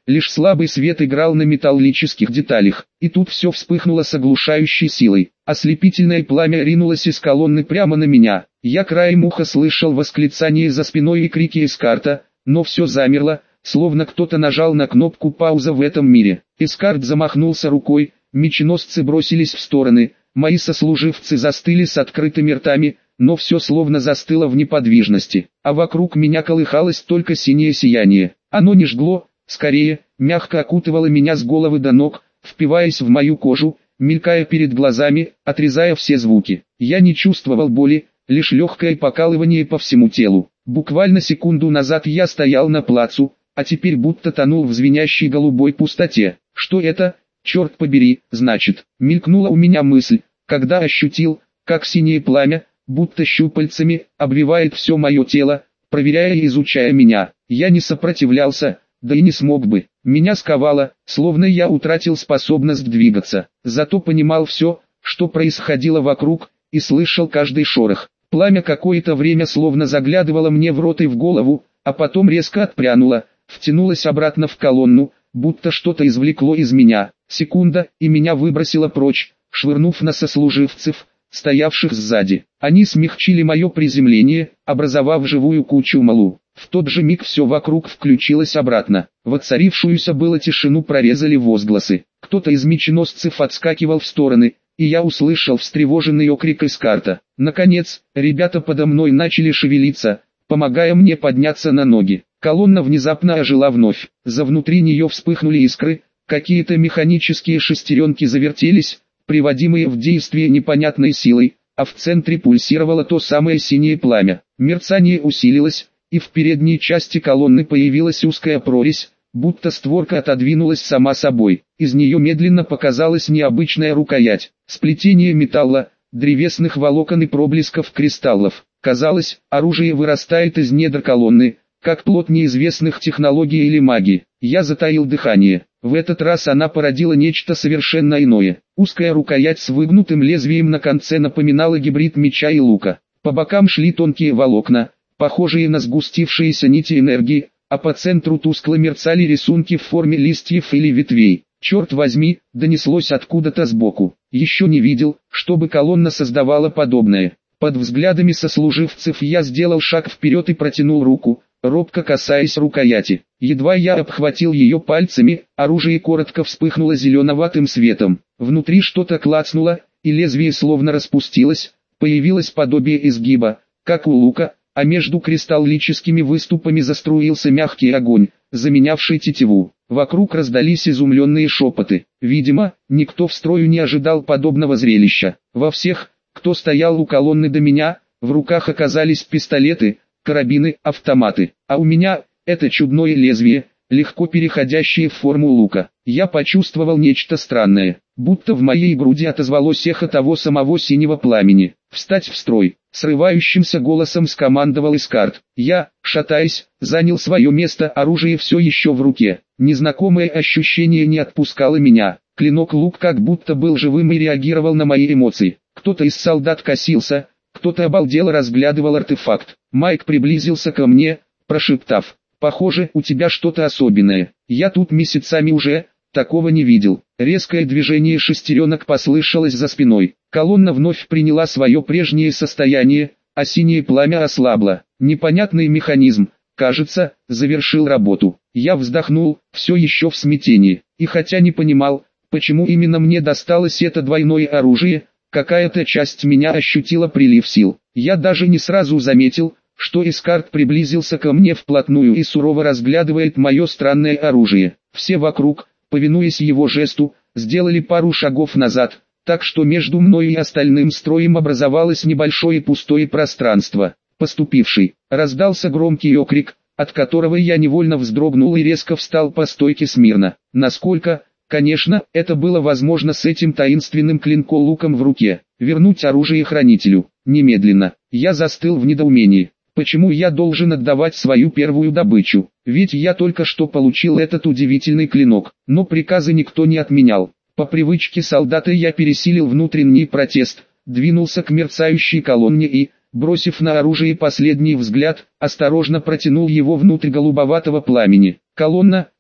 лишь слабый свет играл на металлических деталях, и тут все вспыхнуло с оглушающей силой. Ослепительное пламя ринулось из колонны прямо на меня. Я краем уха слышал восклицания за спиной и крики Эскарта, но все замерло, словно кто-то нажал на кнопку пауза в этом мире. Эскарт замахнулся рукой, меченосцы бросились в стороны, мои сослуживцы застыли с открытыми ртами, но все словно застыло в неподвижности, а вокруг меня колыхалось только синее сияние. Оно не жгло, скорее, мягко окутывало меня с головы до ног, впиваясь в мою кожу, мелькая перед глазами, отрезая все звуки. Я не чувствовал боли, лишь легкое покалывание по всему телу. Буквально секунду назад я стоял на плацу, а теперь будто тонул в звенящей голубой пустоте. Что это, черт побери, значит? Мелькнула у меня мысль, когда ощутил, как синее пламя, будто щупальцами, обвивает все мое тело, проверяя и изучая меня. Я не сопротивлялся, да и не смог бы. Меня сковало, словно я утратил способность двигаться. Зато понимал все, что происходило вокруг, и слышал каждый шорох. Пламя какое-то время словно заглядывало мне в рот и в голову, а потом резко отпрянуло, втянулось обратно в колонну, будто что-то извлекло из меня. Секунда, и меня выбросило прочь, швырнув на сослуживцев, стоявших сзади. Они смягчили мое приземление, образовав живую кучу малу. В тот же миг все вокруг включилось обратно. Воцарившуюся было тишину прорезали возгласы. Кто-то из меченосцев отскакивал в стороны, и я услышал встревоженный окрик Эскарта. Наконец, ребята подо мной начали шевелиться, помогая мне подняться на ноги. Колонна внезапно ожила вновь. За внутри нее вспыхнули искры, какие-то механические шестеренки завертелись, приводимые в действие непонятной силой, а в центре пульсировало то самое синее пламя. Мерцание усилилось, и в передней части колонны появилась узкая прорезь, будто створка отодвинулась сама собой. Из нее медленно показалась необычная рукоять, сплетение металла, древесных волокон и проблесков кристаллов. Казалось, оружие вырастает из недр колонны, как плод неизвестных технологий или магии. Я затаил дыхание. В этот раз она породила нечто совершенно иное. Узкая рукоять с выгнутым лезвием на конце напоминала гибрид меча и лука. По бокам шли тонкие волокна, похожие на сгустившиеся нити энергии, а по центру тускло мерцали рисунки в форме листьев или ветвей. «Черт возьми!» — донеслось откуда-то сбоку. Еще не видел, чтобы колонна создавала подобное. Под взглядами сослуживцев я сделал шаг вперед и протянул руку, робко касаясь рукояти. Едва я обхватил ее пальцами, оружие коротко вспыхнуло зеленоватым светом. Внутри что-то клацнуло, и лезвие словно распустилось, появилось подобие изгиба, как у лука, а между кристаллическими выступами заструился мягкий огонь, заменявший тетиву. Вокруг раздались изумленные шепоты. Видимо, никто в строю не ожидал подобного зрелища. Во всех, кто стоял у колонны до меня, в руках оказались пистолеты, карабины, автоматы. А у меня, это чудное лезвие, легко переходящее в форму лука. Я почувствовал нечто странное, будто в моей груди отозвалось эхо того самого синего пламени. «Встать в строй!» — срывающимся голосом скомандовал Эскарт. Я, шатаясь, занял свое место, оружие все еще в руке. Незнакомое ощущение не отпускало меня. Клинок-лук как будто был живым и реагировал на мои эмоции. Кто-то из солдат косился, кто-то обалдело разглядывал артефакт. Майк приблизился ко мне, прошептав: «Похоже, у тебя что-то особенное. Я тут месяцами уже, такого не видел». Резкое движение шестеренок послышалось за спиной. Колонна вновь приняла свое прежнее состояние, а синее пламя ослабло. Непонятный механизм, кажется, завершил работу. Я вздохнул, все еще в смятении, и хотя не понимал, почему именно мне досталось это двойное оружие, какая-то часть меня ощутила прилив сил. Я даже не сразу заметил, что Эскарт приблизился ко мне вплотную и сурово разглядывает мое странное оружие. Все вокруг, повинуясь его жесту, сделали пару шагов назад, так что между мной и остальным строем образовалось небольшое пустое пространство. «Поступивший!» — раздался громкий окрик, от которого я невольно вздрогнул и резко встал по стойке смирно. Насколько, конечно, это было возможно с этим таинственным клинком-луком в руке. Вернуть оружие хранителю. Немедленно. Я застыл в недоумении. Почему я должен отдавать свою первую добычу? Ведь я только что получил этот удивительный клинок. Но приказы никто не отменял. По привычке солдата я пересилил внутренний протест, двинулся к мерцающей колонне и, бросив на оружие последний взгляд, осторожно протянул его внутрь голубоватого пламени. Колонна,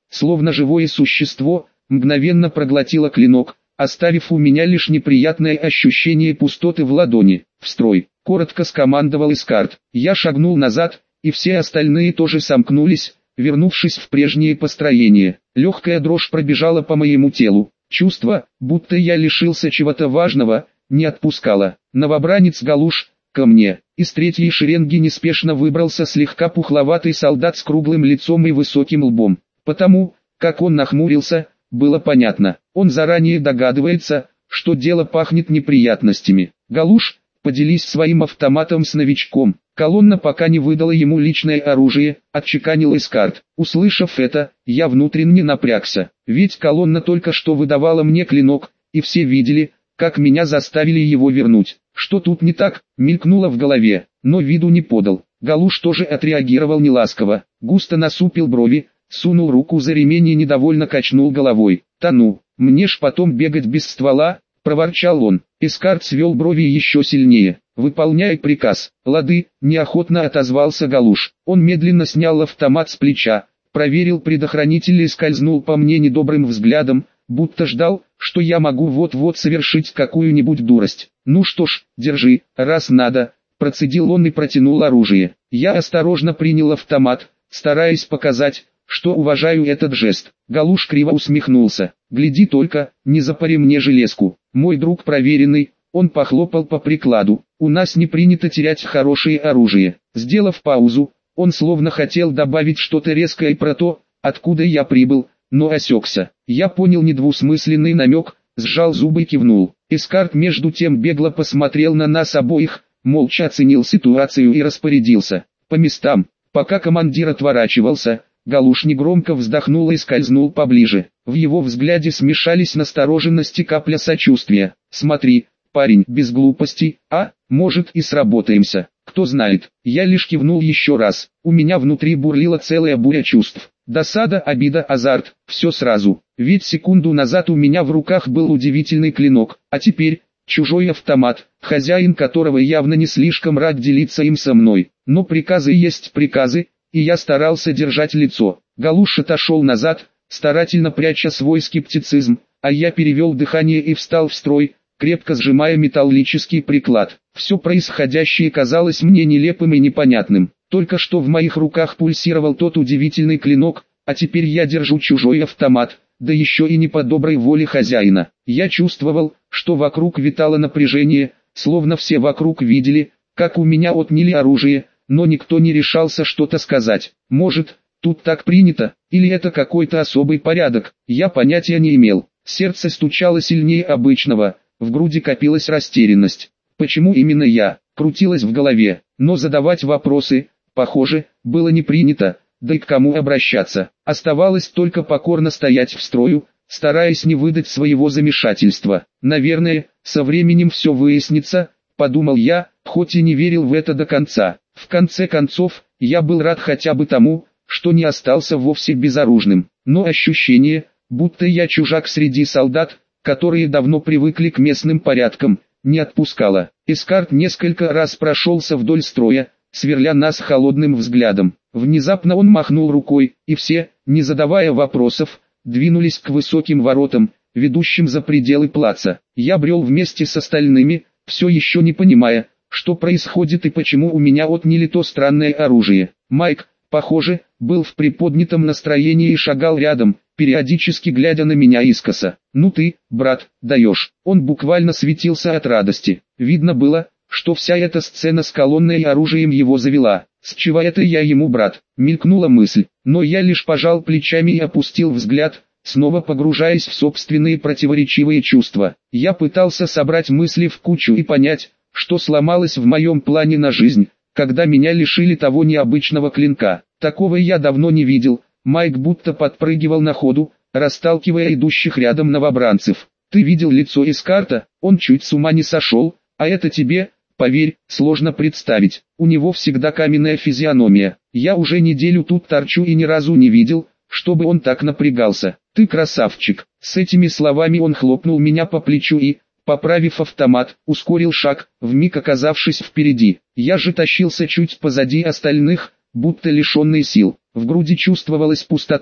словно живое существо, мгновенно проглотило клинок, оставив у меня лишь неприятное ощущение пустоты в ладони. «В строй!» — коротко скомандовал Искарт. Я шагнул назад, и все остальные тоже сомкнулись, вернувшись в прежнее построение. Легкая дрожь пробежала по моему телу. Чувство, будто я лишился чего-то важного, не отпускало. Новобранец Галуш, ко мне. Из третьей шеренги неспешно выбрался слегка пухловатый солдат с круглым лицом и высоким лбом. Потому, как он нахмурился, было понятно. Он заранее догадывается, что дело пахнет неприятностями. «Галуш, поделись своим автоматом с новичком». Колонна пока не выдала ему личное оружие, отчеканил Искарт. Услышав это, я внутренне напрягся. Ведь колонна только что выдавала мне клинок, и все видели, как меня заставили его вернуть. Что тут не так, мелькнуло в голове, но виду не подал. Галуш тоже отреагировал неласково, густо насупил брови, сунул руку за ремень и недовольно качнул головой. «Та ну, мне ж потом бегать без ствола», — проворчал он. Искарт свел брови еще сильнее. «Выполняй приказ». «Лады», — неохотно отозвался Галуш. Он медленно снял автомат с плеча, проверил предохранитель и скользнул по мне недобрым взглядом, будто ждал, что я могу вот-вот совершить какую-нибудь дурость. «Ну что ж, держи, раз надо», — процедил он и протянул оружие. Я осторожно принял автомат, стараясь показать, что уважаю этот жест. Галуш криво усмехнулся. «Гляди только, не запари мне железку. Мой друг проверенный». Он похлопал по прикладу. «У нас не принято терять хорошее оружие». Сделав паузу, он словно хотел добавить что-то резкое про то, откуда я прибыл, но осекся. Я понял недвусмысленный намек, сжал зубы и кивнул. Искарт между тем бегло посмотрел на нас обоих, молча оценил ситуацию и распорядился. «По местам». Пока командир отворачивался, Галуш негромко вздохнул и скользнул поближе. В его взгляде смешались настороженность и капля сочувствия. «Смотри, парень, без глупостей, а, может и сработаемся, кто знает». Я лишь кивнул еще раз. У меня внутри бурлила целая буря чувств. Досада, обида, азарт, все сразу. Ведь секунду назад у меня в руках был удивительный клинок, а теперь чужой автомат, хозяин которого явно не слишком рад делиться им со мной. Но приказы есть приказы, и я старался держать лицо. Галуш отошел назад, старательно пряча свой скептицизм, а я перевел дыхание и встал в строй, крепко сжимая металлический приклад. Все происходящее казалось мне нелепым и непонятным. Только что в моих руках пульсировал тот удивительный клинок, а теперь я держу чужой автомат, да еще и не по доброй воле хозяина. Я чувствовал, что вокруг витало напряжение, словно все вокруг видели, как у меня отняли оружие, но никто не решался что-то сказать. Может, тут так принято, или это какой-то особый порядок, я понятия не имел. Сердце стучало сильнее обычного, в груди копилась растерянность. Почему именно я, крутилось в голове, но задавать вопросы, похоже, было не принято, да и к кому обращаться. Оставалось только покорно стоять в строю, стараясь не выдать своего замешательства. Наверное, со временем все выяснится, подумал я, хоть и не верил в это до конца. В конце концов, я был рад хотя бы тому, что не остался вовсе безоружным. Но ощущение, будто я чужак среди солдат, которые давно привыкли к местным порядкам, не отпускало. Искарт несколько раз прошелся вдоль строя, сверля нас холодным взглядом. Внезапно он махнул рукой, и все, не задавая вопросов, двинулись к высоким воротам, ведущим за пределы плаца. Я брел вместе с остальными, все еще не понимая, что происходит и почему у меня отняли то странное оружие. Майк, похоже, был в приподнятом настроении и шагал рядом, периодически глядя на меня искоса. «Ну ты, брат, даешь». Он буквально светился от радости. Видно было, что вся эта сцена с колонной и оружием его завела. «С чего это я ему брат?» — мелькнула мысль, но я лишь пожал плечами и опустил взгляд, снова погружаясь в собственные противоречивые чувства. Я пытался собрать мысли в кучу и понять, что сломалось в моем плане на жизнь, когда меня лишили того необычного клинка. Такого я давно не видел. Майк будто подпрыгивал на ходу, расталкивая идущих рядом новобранцев. «Ты видел лицо Искарта? Он чуть с ума не сошел, а это тебе, поверь, сложно представить. У него всегда каменная физиономия. Я уже неделю тут торчу и ни разу не видел, чтобы он так напрягался. Ты красавчик». С этими словами он хлопнул меня по плечу и, поправив автомат, ускорил шаг, вмиг оказавшись впереди. Я же тащился чуть позади остальных, будто лишенный сил. В груди чувствовалась пустота,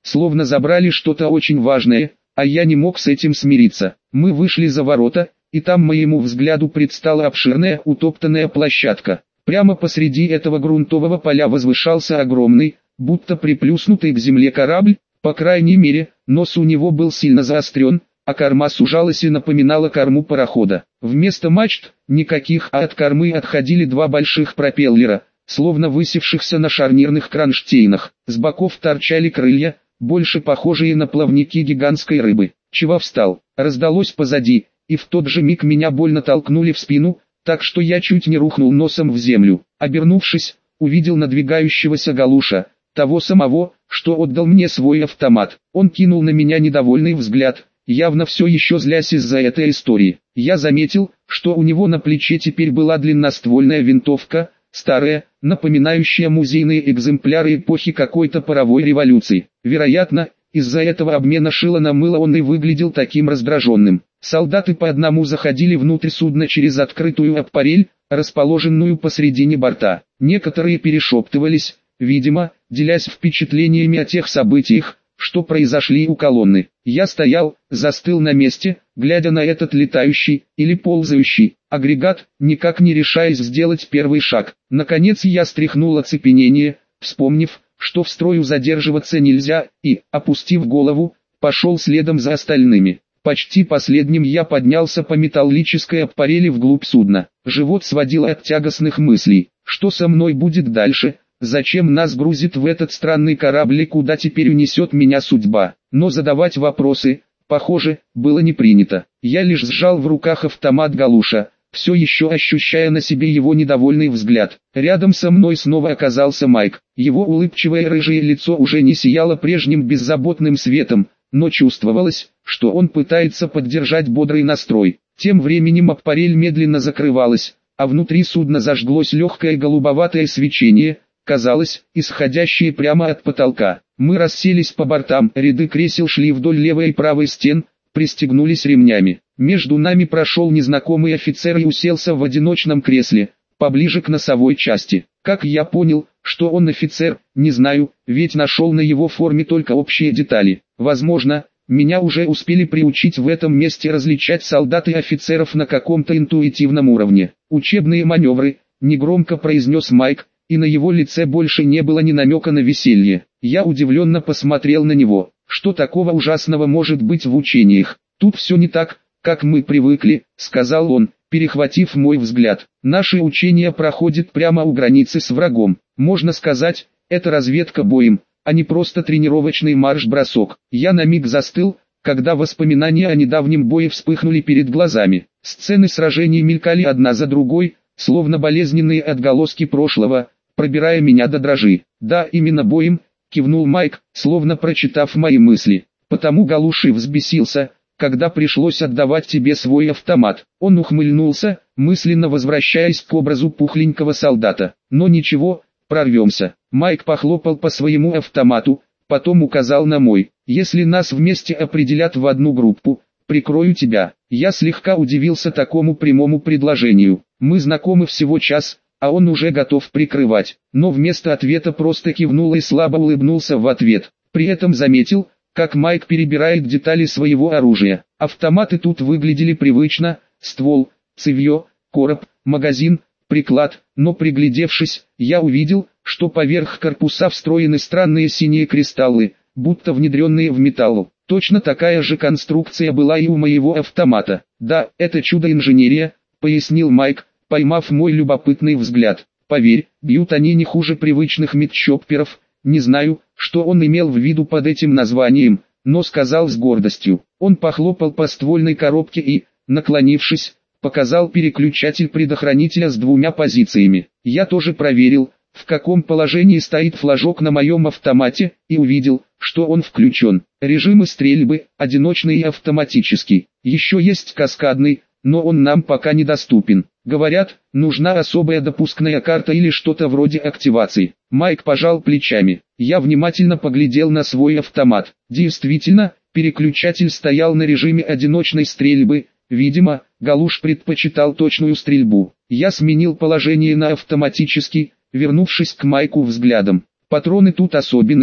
словно забрали что-то очень важное, а я не мог с этим смириться. Мы вышли за ворота, и там моему взгляду предстала обширная утоптанная площадка. Прямо посреди этого грунтового поля возвышался огромный, будто приплюснутый к земле корабль, по крайней мере, нос у него был сильно заострен, а корма сужалась и напоминала корму парохода. Вместо мачт, никаких, а от кормы отходили два больших пропеллера, словно высевшихся на шарнирных кронштейнах. С боков торчали крылья, больше похожие на плавники гигантской рыбы. Чего встал, раздалось позади, и в тот же миг меня больно толкнули в спину, так что я чуть не рухнул носом в землю. Обернувшись, увидел надвигающегося Галуша, того самого, что отдал мне свой автомат. Он кинул на меня недовольный взгляд, явно все еще злясь из-за этой истории. Я заметил, что у него на плече теперь была длинноствольная винтовка, старая, напоминающая музейные экземпляры эпохи какой-то паровой революции. Вероятно, из-за этого обмена шила на мыло он и выглядел таким раздраженным. Солдаты по одному заходили внутрь судна через открытую аппарель, расположенную посредине борта. Некоторые перешептывались, видимо, делясь впечатлениями о тех событиях, что произошли у колонны. Я стоял, застыл на месте, глядя на этот летающий, или ползающий, агрегат, никак не решаясь сделать первый шаг. Наконец я стряхнул оцепенение, вспомнив, что в строю задерживаться нельзя, и, опустив голову, пошел следом за остальными. Почти последним я поднялся по металлической аппарели вглубь судна. Живот сводило от тягостных мыслей. Что со мной будет дальше? Зачем нас грузит в этот странный корабль и куда теперь унесет меня судьба? Но задавать вопросы, похоже, было не принято. Я лишь сжал в руках автомат Галуша, все еще ощущая на себе его недовольный взгляд. Рядом со мной снова оказался Майк. Его улыбчивое рыжее лицо уже не сияло прежним беззаботным светом, но чувствовалось, что он пытается поддержать бодрый настрой. Тем временем аппарель медленно закрывалась, а внутри судна зажглось легкое голубоватое свечение, казалось, исходящее прямо от потолка. Мы расселись по бортам, ряды кресел шли вдоль левой и правой стен, пристегнулись ремнями. Между нами прошел незнакомый офицер и уселся в одиночном кресле, поближе к носовой части. Как я понял, что он офицер, не знаю, ведь нашел на его форме только общие детали. Возможно, меня уже успели приучить в этом месте различать солдат и офицеров на каком-то интуитивном уровне. Учебные маневры, негромко произнес Майк, и на его лице больше не было ни намека на веселье. Я удивленно посмотрел на него. Что такого ужасного может быть в учениях? Тут все не так, как мы привыкли, сказал он, перехватив мой взгляд. Наши учения проходят прямо у границы с врагом. Можно сказать, это разведка боем, а не просто тренировочный марш-бросок. Я на миг застыл, когда воспоминания о недавнем бое вспыхнули перед глазами. Сцены сражений мелькали одна за другой, словно болезненные отголоски прошлого, пробирая меня до дрожи. Да, именно боем, кивнул Майк, словно прочитав мои мысли. Потому Галуш и взбесился, когда пришлось отдавать тебе свой автомат. Он ухмыльнулся, мысленно возвращаясь к образу пухленького солдата. Но ничего, прорвемся. Майк похлопал по своему автомату, потом указал на мой. Если нас вместе определят в одну группу, прикрою тебя. Я слегка удивился такому прямому предложению. Мы знакомы всего час, а он уже готов прикрывать. Но вместо ответа просто кивнул и слабо улыбнулся в ответ. При этом заметил, как Майк перебирает детали своего оружия. Автоматы тут выглядели привычно: ствол, цевье, короб, магазин, приклад, но приглядевшись, я увидел, что поверх корпуса встроены странные синие кристаллы, будто внедренные в металл. Точно такая же конструкция была и у моего автомата. Да, это чудо-инженерия, пояснил Майк, поймав мой любопытный взгляд. Поверь, бьют они не хуже привычных мидшопперов. Не знаю, что он имел в виду под этим названием, но сказал с гордостью. Он похлопал по ствольной коробке и, наклонившись, показал переключатель предохранителя с двумя позициями. Я тоже проверил, в каком положении стоит флажок на моем автомате, и увидел, что он включен. Режимы стрельбы, одиночный и автоматический. Еще есть каскадный, но он нам пока недоступен. Говорят, нужна особая допускная карта или что-то вроде активации. Майк пожал плечами. Я внимательно поглядел на свой автомат. Действительно, переключатель стоял на режиме одиночной стрельбы. Видимо, Галуш предпочитал точную стрельбу. Я сменил положение на автоматический, вернувшись к Майку взглядом. Патроны тут особенные,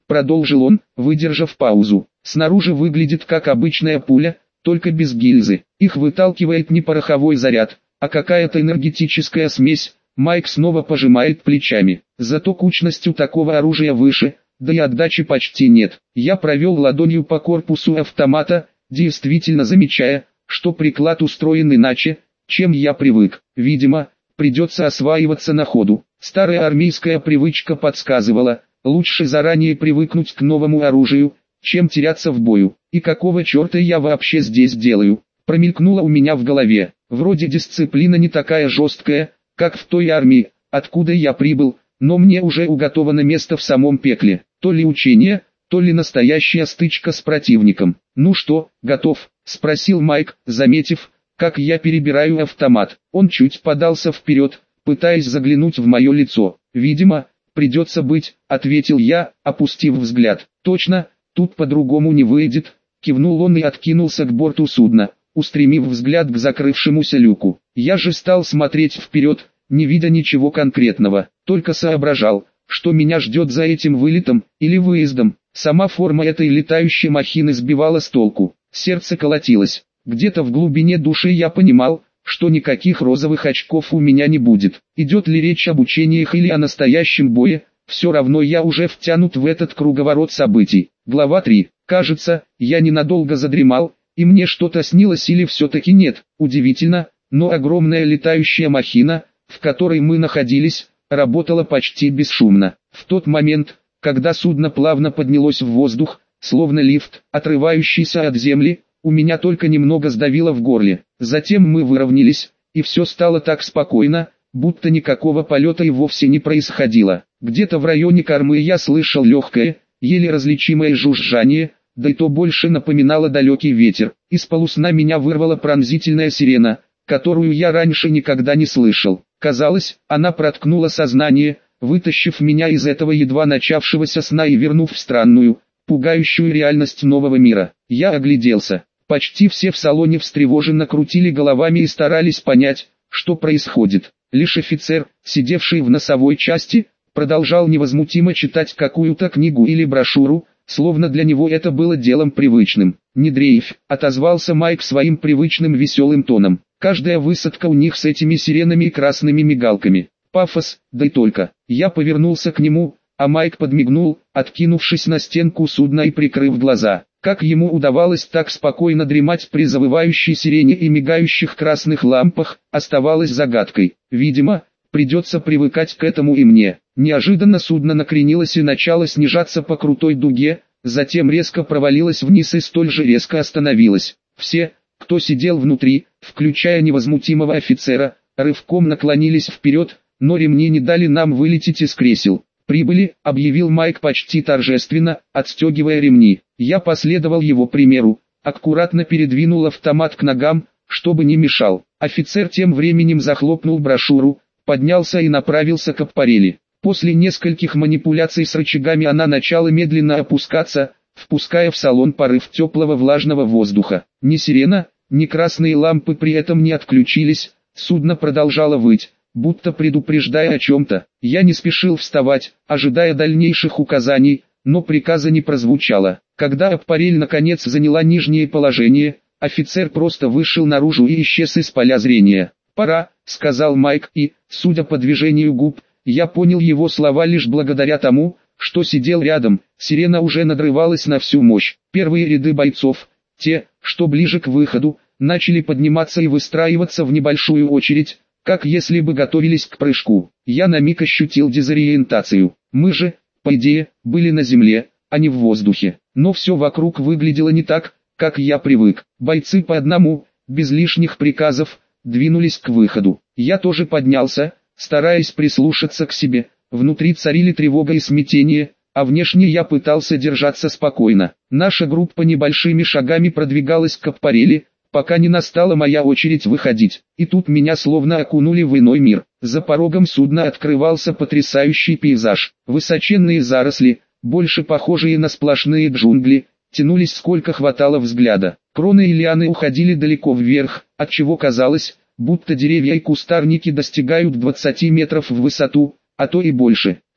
продолжил он, выдержав паузу. Снаружи выглядит как обычная пуля, только без гильзы. Их выталкивает не пороховой заряд, а какая-то энергетическая смесь. Майк снова пожимает плечами. Зато кучность у такого оружия выше, да и отдачи почти нет. Я провел ладонью по корпусу автомата, действительно замечая, что приклад устроен иначе, чем я привык. Видимо, придется осваиваться на ходу. Старая армейская привычка подсказывала, лучше заранее привыкнуть к новому оружию, чем теряться в бою. И какого черта я вообще здесь делаю? Промелькнуло у меня в голове. Вроде дисциплина не такая жесткая, как в той армии, откуда я прибыл, но мне уже уготовано место в самом пекле. То ли учение, то ли настоящая стычка с противником. «Ну что, готов?» – спросил Майк, заметив, как я перебираю автомат. Он чуть подался вперед, пытаясь заглянуть в мое лицо. «Видимо, придется быть», – ответил я, опустив взгляд. «Точно, тут по-другому не выйдет», – кивнул он и откинулся к борту судна, устремив взгляд к закрывшемуся люку. Я же стал смотреть вперед, не видя ничего конкретного, только соображал, что меня ждет за этим вылетом или выездом. Сама форма этой летающей махины сбивала с толку, сердце колотилось. Где-то в глубине души я понимал, что никаких розовых очков у меня не будет. Идет ли речь об учениях или о настоящем бое, все равно я уже втянут в этот круговорот событий. Глава три. Кажется, я ненадолго задремал, и мне что-то снилось или все-таки нет. Удивительно, но огромная летающая махина, в которой мы находились, работала почти бесшумно. В тот момент, когда судно плавно поднялось в воздух, словно лифт, отрывающийся от земли, у меня только немного сдавило в горле. Затем мы выровнялись, и все стало так спокойно, будто никакого полета и вовсе не происходило. Где-то в районе кормы я слышал легкое, еле различимое жужжание, да и то больше напоминало далекий ветер. Из полусна меня вырвала пронзительная сирена, которую я раньше никогда не слышал. Казалось, она проткнула сознание, вытащив меня из этого едва начавшегося сна и вернув в странную, пугающую реальность нового мира. Я огляделся. Почти все в салоне встревоженно крутили головами и старались понять, что происходит. Лишь офицер, сидевший в носовой части, продолжал невозмутимо читать какую-то книгу или брошюру, словно для него это было делом привычным. «Не дрейфь», — отозвался Майк своим привычным веселым тоном. «Каждая высадка у них с этими сиренами и красными мигалками. Пафос, да и только». Я повернулся к нему, а Майк подмигнул, откинувшись на стенку судна и прикрыв глаза. Как ему удавалось так спокойно дремать при завывающей сирене и мигающих красных лампах, оставалось загадкой. Видимо, придется привыкать к этому и мне. Неожиданно судно накренилось и начало снижаться по крутой дуге, затем резко провалилось вниз и столь же резко остановилось. Все, кто сидел внутри, включая невозмутимого офицера, рывком наклонились вперед, но ремни не дали нам вылететь из кресел. «Прибыли», — объявил Майк почти торжественно, отстегивая ремни. Я последовал его примеру, аккуратно передвинул автомат к ногам, чтобы не мешал. Офицер тем временем захлопнул брошюру, поднялся и направился к аппарели. После нескольких манипуляций с рычагами она начала медленно опускаться, впуская в салон порыв теплого влажного воздуха. Ни сирена, ни красные лампы при этом не отключились, судно продолжало выть, будто предупреждая о чем-то. Я не спешил вставать, ожидая дальнейших указаний, но приказа не прозвучало. Когда аппарель наконец заняла нижнее положение, офицер просто вышел наружу и исчез из поля зрения. «Пора», — сказал Майк, и, судя по движению губ, я понял его слова лишь благодаря тому, что сидел рядом. Сирена уже надрывалась на всю мощь. Первые ряды бойцов, те, что ближе к выходу, начали подниматься и выстраиваться в небольшую очередь, как если бы готовились к прыжку. Я на миг ощутил дезориентацию. Мы же, по идее, были на земле, а не в воздухе. Но все вокруг выглядело не так, как я привык. Бойцы по одному, без лишних приказов, двинулись к выходу. Я тоже поднялся, стараясь прислушаться к себе. Внутри царили тревога и смятение, а внешне я пытался держаться спокойно. Наша группа небольшими шагами продвигалась к аппарели, пока не настала моя очередь выходить. И тут меня словно окунули в иной мир. За порогом судна открывался потрясающий пейзаж. Высоченные заросли, больше похожие на сплошные джунгли, тянулись сколько хватало взгляда. Кроны и лианы уходили далеко вверх, отчего казалось, будто деревья и кустарники достигают двадцати метров в высоту, а то и больше.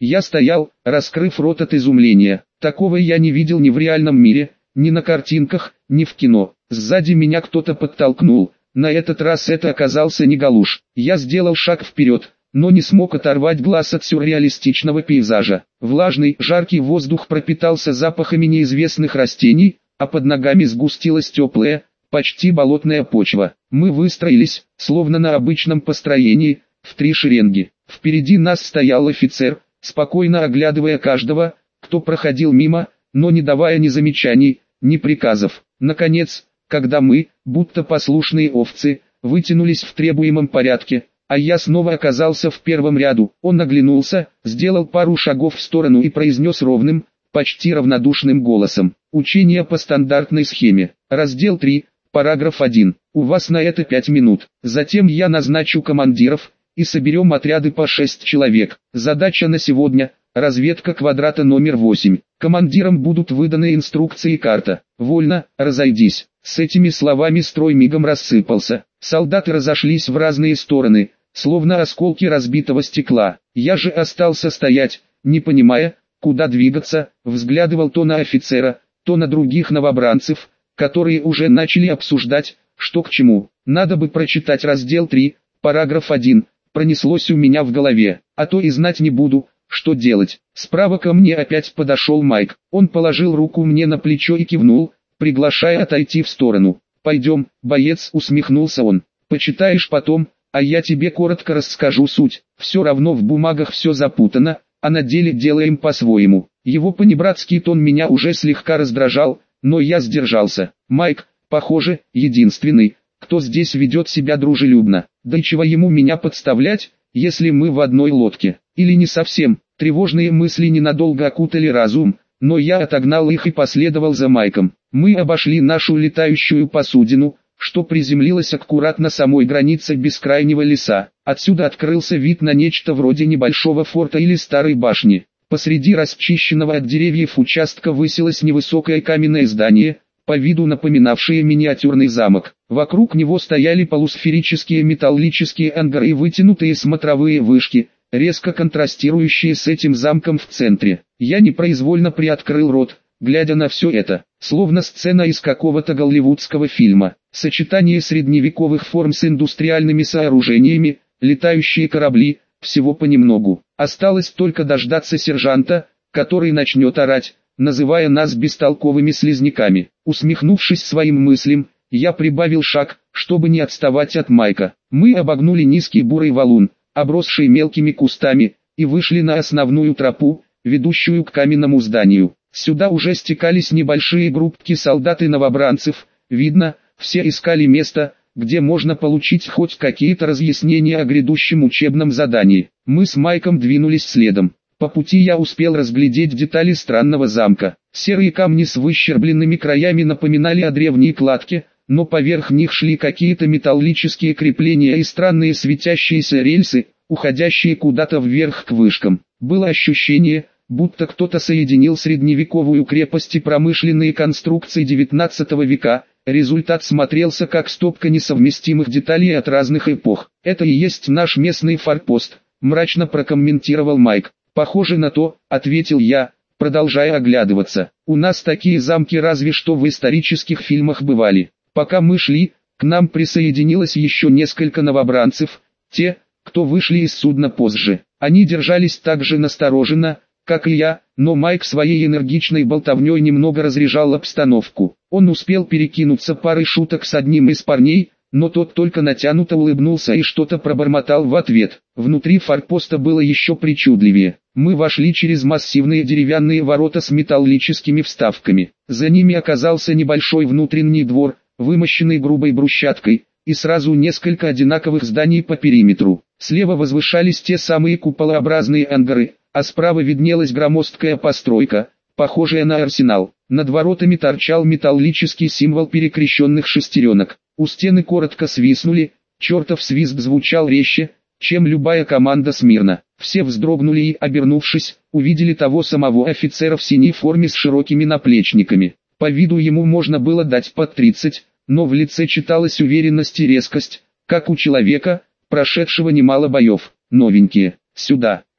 Я стоял, раскрыв рот от изумления. Такого я не видел ни в реальном мире, ни на картинках, ни в кино. Сзади меня кто-то подтолкнул. На этот раз это оказался не Галуш. Я сделал шаг вперед, но не смог оторвать глаз от сюрреалистичного пейзажа. Влажный, жаркий воздух пропитался запахами неизвестных растений, а под ногами сгустилась теплая, почти болотная почва. Мы выстроились, словно на обычном построении, в три шеренги. Впереди нас стоял офицер, спокойно оглядывая каждого, кто проходил мимо, но не давая ни замечаний, ни приказов. Наконец, когда мы, будто послушные овцы, вытянулись в требуемом порядке, а я снова оказался в первом ряду, он оглянулся, сделал пару шагов в сторону и произнес ровным, почти равнодушным голосом: «Учение по стандартной схеме. Раздел три, параграф один. У вас на это пять минут. Затем я назначу командиров, и соберем отряды по шесть человек. Задача на сегодня – разведка квадрата номер восемь. Командирам будут выданы инструкции и карта. Вольно, разойдись». С этими словами строй мигом рассыпался. Солдаты разошлись в разные стороны, словно осколки разбитого стекла. Я же остался стоять, не понимая, куда двигаться, взглядывал то на офицера, то на других новобранцев, которые уже начали обсуждать, что к чему. Надо бы прочитать раздел три, параграф один, пронеслось у меня в голове, а то и знать не буду, что делать. Справа ко мне опять подошел Майк. Он положил руку мне на плечо и кивнул, приглашая отойти в сторону. «Пойдем, боец», — усмехнулся он. «Почитаешь потом, а я тебе коротко расскажу суть. Все равно в бумагах все запутано, а на деле делаем по-своему». Его понебратский тон меня уже слегка раздражал, но я сдержался. Майк, похоже, единственный, кто здесь ведет себя дружелюбно. Да и чего ему меня подставлять, если мы в одной лодке? Или не совсем? Тревожные мысли ненадолго окутали разум, но я отогнал их и последовал за Майком. Мы обошли нашу летающую посудину, что приземлилась аккуратно на самой границе бескрайнего леса. Отсюда открылся вид на нечто вроде небольшого форта или старой башни. Посреди расчищенного от деревьев участка высилось невысокое каменное здание, по виду напоминавшее миниатюрный замок. Вокруг него стояли полусферические металлические ангары и вытянутые смотровые вышки, резко контрастирующие с этим замком в центре. Я непроизвольно приоткрыл рот, глядя на все это, словно сцена из какого-то голливудского фильма. Сочетание средневековых форм с индустриальными сооружениями, летающие корабли, всего понемногу. Осталось только дождаться сержанта, который начнет орать, называя нас бестолковыми слизняками. Усмехнувшись своим мыслям, я прибавил шаг, чтобы не отставать от Майка. Мы обогнули низкий бурый валун, обросший мелкими кустами, и вышли на основную тропу, ведущую к каменному зданию. Сюда уже стекались небольшие группки солдат и новобранцев. Видно, все искали место, где можно получить хоть какие-то разъяснения о грядущем учебном задании. Мы с Майком двинулись следом. По пути я успел разглядеть детали странного замка. Серые камни с выщербленными краями напоминали о древней кладке, но поверх них шли какие-то металлические крепления и странные светящиеся рельсы, уходящие куда-то вверх к вышкам. Было ощущение, будто кто-то соединил средневековую крепость и промышленные конструкции девятнадцатого века. Результат смотрелся как стопка несовместимых деталей от разных эпох. «Это и есть наш местный форпост», — мрачно прокомментировал Майк. «Похоже на то», — ответил я, продолжая оглядываться. «У нас такие замки разве что в исторических фильмах бывали». Пока мы шли, к нам присоединилось еще несколько новобранцев, те, кто вышли из судна позже. Они держались так же настороженно, как и я, но Майк своей энергичной болтовней немного разряжал обстановку. Он успел перекинуться парой шуток с одним из парней, но тот только натянуто улыбнулся и что-то пробормотал в ответ. Внутри форпоста было еще причудливее. Мы вошли через массивные деревянные ворота с металлическими вставками. За ними оказался небольшой внутренний двор, вымощенный грубой брусчаткой, и сразу несколько одинаковых зданий по периметру. Слева возвышались те самые куполообразные ангары, а справа виднелась громоздкая постройка, похожая на арсенал. Над воротами торчал металлический символ перекрещенных шестеренок. У стены коротко свистнули, чертов свист звучал резче, чем любая команда смирно. Все вздрогнули и, обернувшись, увидели того самого офицера в синей форме с широкими наплечниками. По виду ему можно было дать под тридцать, но в лице читалась уверенность и резкость, как у человека, прошедшего немало боев. «Новенькие, сюда!»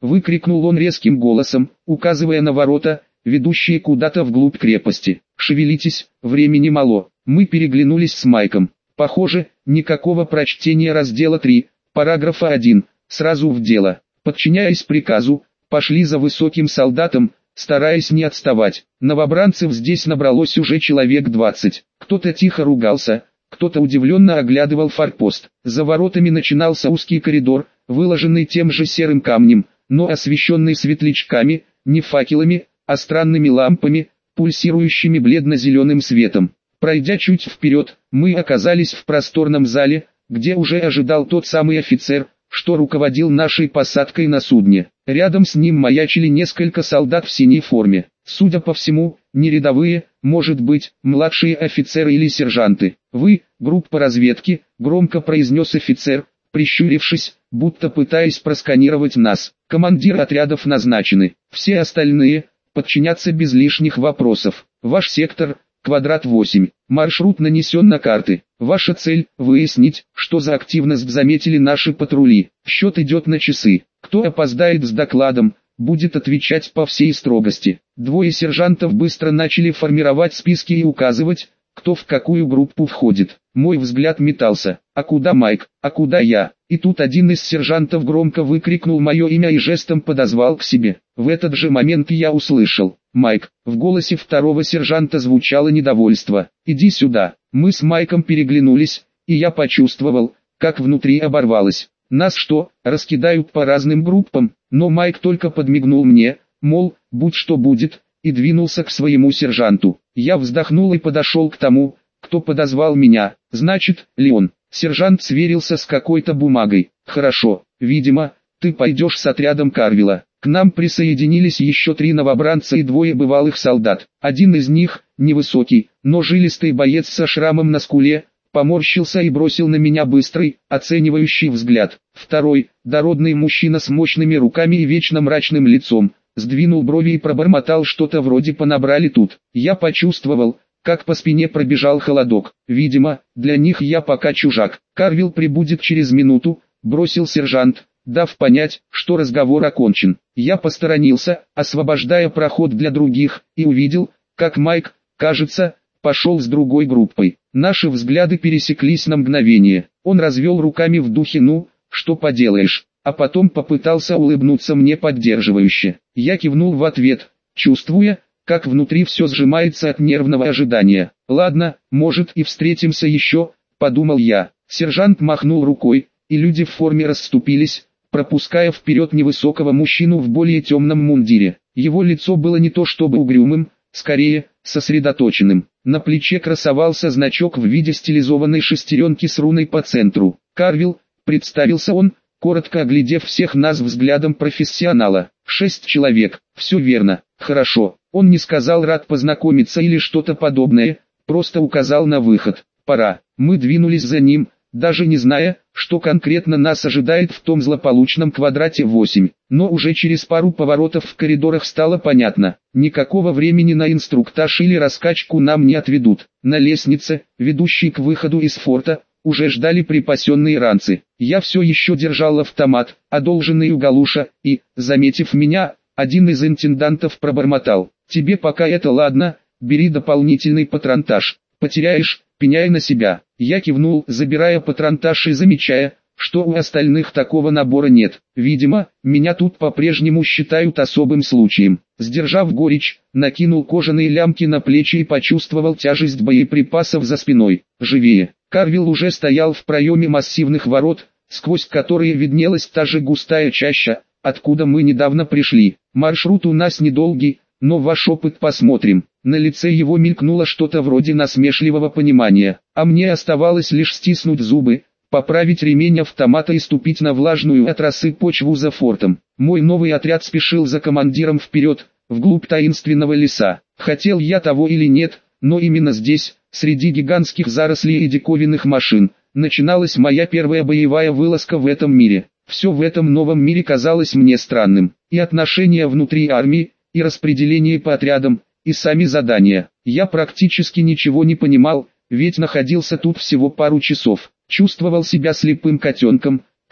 выкрикнул он резким голосом, указывая на ворота, ведущие куда-то вглубь крепости. «Шевелитесь, времени мало». Мы переглянулись с Майком. Похоже, никакого прочтения раздела три, параграфа один, сразу в дело. Подчиняясь приказу, пошли за высоким солдатом, стараясь не отставать. Новобранцев здесь набралось уже человек двадцать. Кто-то тихо ругался, кто-то удивленно оглядывал форпост. За воротами начинался узкий коридор, выложенный тем же серым камнем, но освещенный светлячками, не факелами, а странными лампами, пульсирующими бледно-зеленым светом. Пройдя чуть вперед, мы оказались в просторном зале, где уже ожидал тот самый офицер, что руководил нашей посадкой на судне. Рядом с ним маячили несколько солдат в синей форме. Судя по всему, не рядовые, может быть, младшие офицеры или сержанты. «Вы, группа разведки», — громко произнес офицер, прищурившись, будто пытаясь просканировать нас. «Командир отрядов назначены. Все остальные подчинятся без лишних вопросов. Ваш сектор — квадрат восемь. Маршрут нанесен на карты. Ваша цель — выяснить, что за активность заметили наши патрули. Счет идет на часы. Кто опоздает с докладом, будет отвечать по всей строгости». Двое сержантов быстро начали формировать списки и указывать, кто в какую группу входит. Мой взгляд метался. А куда Майк? А куда я? И тут один из сержантов громко выкрикнул мое имя и жестом подозвал к себе. В этот же момент я услышал: «Майк». В голосе второго сержанта звучало недовольство. «Иди сюда». Мы с Майком переглянулись, и я почувствовал, как внутри оборвалось. Нас что, раскидают по разным группам? Но Майк только подмигнул мне, мол, будь что будет, и двинулся к своему сержанту. Я вздохнул и подошел к тому, кто подозвал меня. «Значит, Леон». Сержант сверился с какой-то бумагой. «Хорошо, видимо, ты пойдешь с отрядом Карвилла». К нам присоединились еще три новобранца и двое бывалых солдат. Один из них, невысокий, но жилистый боец со шрамом на скуле, поморщился и бросил на меня быстрый, оценивающий взгляд. Второй, дородный мужчина с мощными руками и вечно мрачным лицом, сдвинул брови и пробормотал что-то вроде «понабрали тут». Я почувствовал, как по спине пробежал холодок. Видимо, для них я пока чужак. «Карвилл прибудет через минуту», — бросил сержант, дав понять, что разговор окончен. Я посторонился, освобождая проход для других, и увидел, как Майк, кажется, пошел с другой группой. Наши взгляды пересеклись на мгновение. Он развел руками в духе «ну, что поделаешь», а потом попытался улыбнуться мне поддерживающе. Я кивнул в ответ, чувствуя, как внутри все сжимается от нервного ожидания. «Ладно, может и встретимся еще», — подумал я. Сержант махнул рукой, и люди в форме расступились, пропуская вперед невысокого мужчину в более темном мундире. Его лицо было не то чтобы угрюмым, скорее, сосредоточенным. На плече красовался значок в виде стилизованной шестеренки с руной по центру. «Карвилл», — представился он, коротко оглядев всех нас взглядом профессионала. «Шесть человек, все верно, хорошо». Он не сказал «рад познакомиться» или что-то подобное, просто указал на выход. «Пора». Мы двинулись за ним, даже не зная, что конкретно нас ожидает в том злополучном квадрате восемь. Но уже через пару поворотов в коридорах стало понятно, никакого времени на инструктаж или раскачку нам не отведут. На лестнице, ведущей к выходу из форта, уже ждали припасенные ранцы. Я все еще держал автомат, одолженный у Галуша, и, заметив меня, один из интендантов пробормотал: «Тебе пока это ладно, бери дополнительный патронтаж, потеряешь, пеняй на себя». Я кивнул, забирая патронтаж и замечая, что у остальных такого набора нет. Видимо, меня тут по-прежнему считают особым случаем. Сдержав горечь, накинул кожаные лямки на плечи и почувствовал тяжесть боеприпасов за спиной. Живее. Карвилл уже стоял в проеме массивных ворот, сквозь которые виднелась та же густая чаща, откуда мы недавно пришли. Маршрут у нас недолгий, но ваш опыт посмотрим. На лице его мелькнуло что-то вроде насмешливого понимания, а мне оставалось лишь стиснуть зубы, поправить ремень автомата и ступить на влажную от росы почву за фортом. Мой новый отряд спешил за командиром вперед, вглубь таинственного леса. Хотел я того или нет, но именно здесь, среди гигантских зарослей и диковинных машин, начиналась моя первая боевая вылазка в этом мире. Все в этом новом мире казалось мне странным, и отношения внутри армии, и распределение по отрядам, и сами задания. Я практически ничего не понимал, ведь находился тут всего пару часов. Чувствовал себя слепым котенком,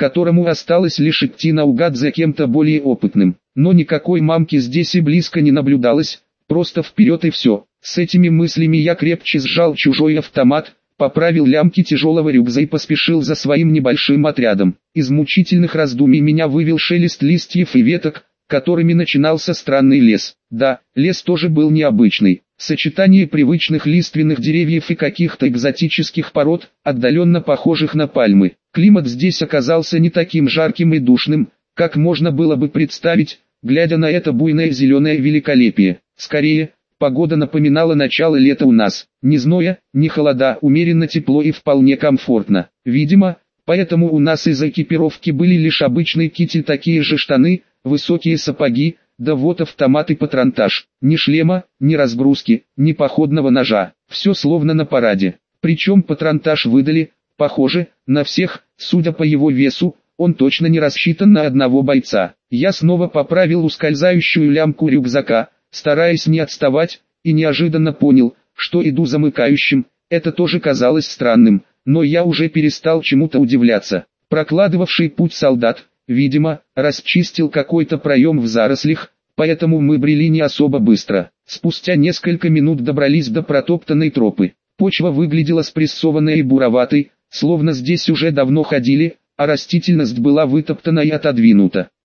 которому осталось лишь идти наугад за кем-то более опытным. Но никакой мамки здесь и близко не наблюдалось, просто вперед и все. С этими мыслями я крепче сжал чужой автомат, поправил лямки тяжелого рюкзака и поспешил за своим небольшим отрядом. Из мучительных раздумий меня вывел шелест листьев и веток, которыми начинался странный лес. Да, лес тоже был необычный. Сочетание привычных лиственных деревьев и каких-то экзотических пород, отдаленно похожих на пальмы. Климат здесь оказался не таким жарким и душным, как можно было бы представить, глядя на это буйное зеленое великолепие. Скорее, погода напоминала начало лета у нас. Ни зноя, ни холода, умеренно тепло и вполне комфортно. Видимо, поэтому у нас из экипировки были лишь обычный китель, такие же штаны, высокие сапоги, да вот автомат и патронтаж. Ни шлема, ни разгрузки, ни походного ножа. Все словно на параде. Причем патронтаж выдали, похоже, на всех, судя по его весу, он точно не рассчитан на одного бойца. Я снова поправил ускользающую лямку рюкзака, стараясь не отставать, и неожиданно понял, что иду замыкающим. Это тоже казалось странным, но я уже перестал чему-то удивляться. Прокладывавший путь солдат, видимо, расчистил какой-то проем в зарослях, поэтому мы брели не особо быстро. Спустя несколько минут добрались до протоптанной тропы. Почва выглядела спрессованной и буроватой, словно здесь уже давно ходили, а растительность была вытоптана и отодвинута.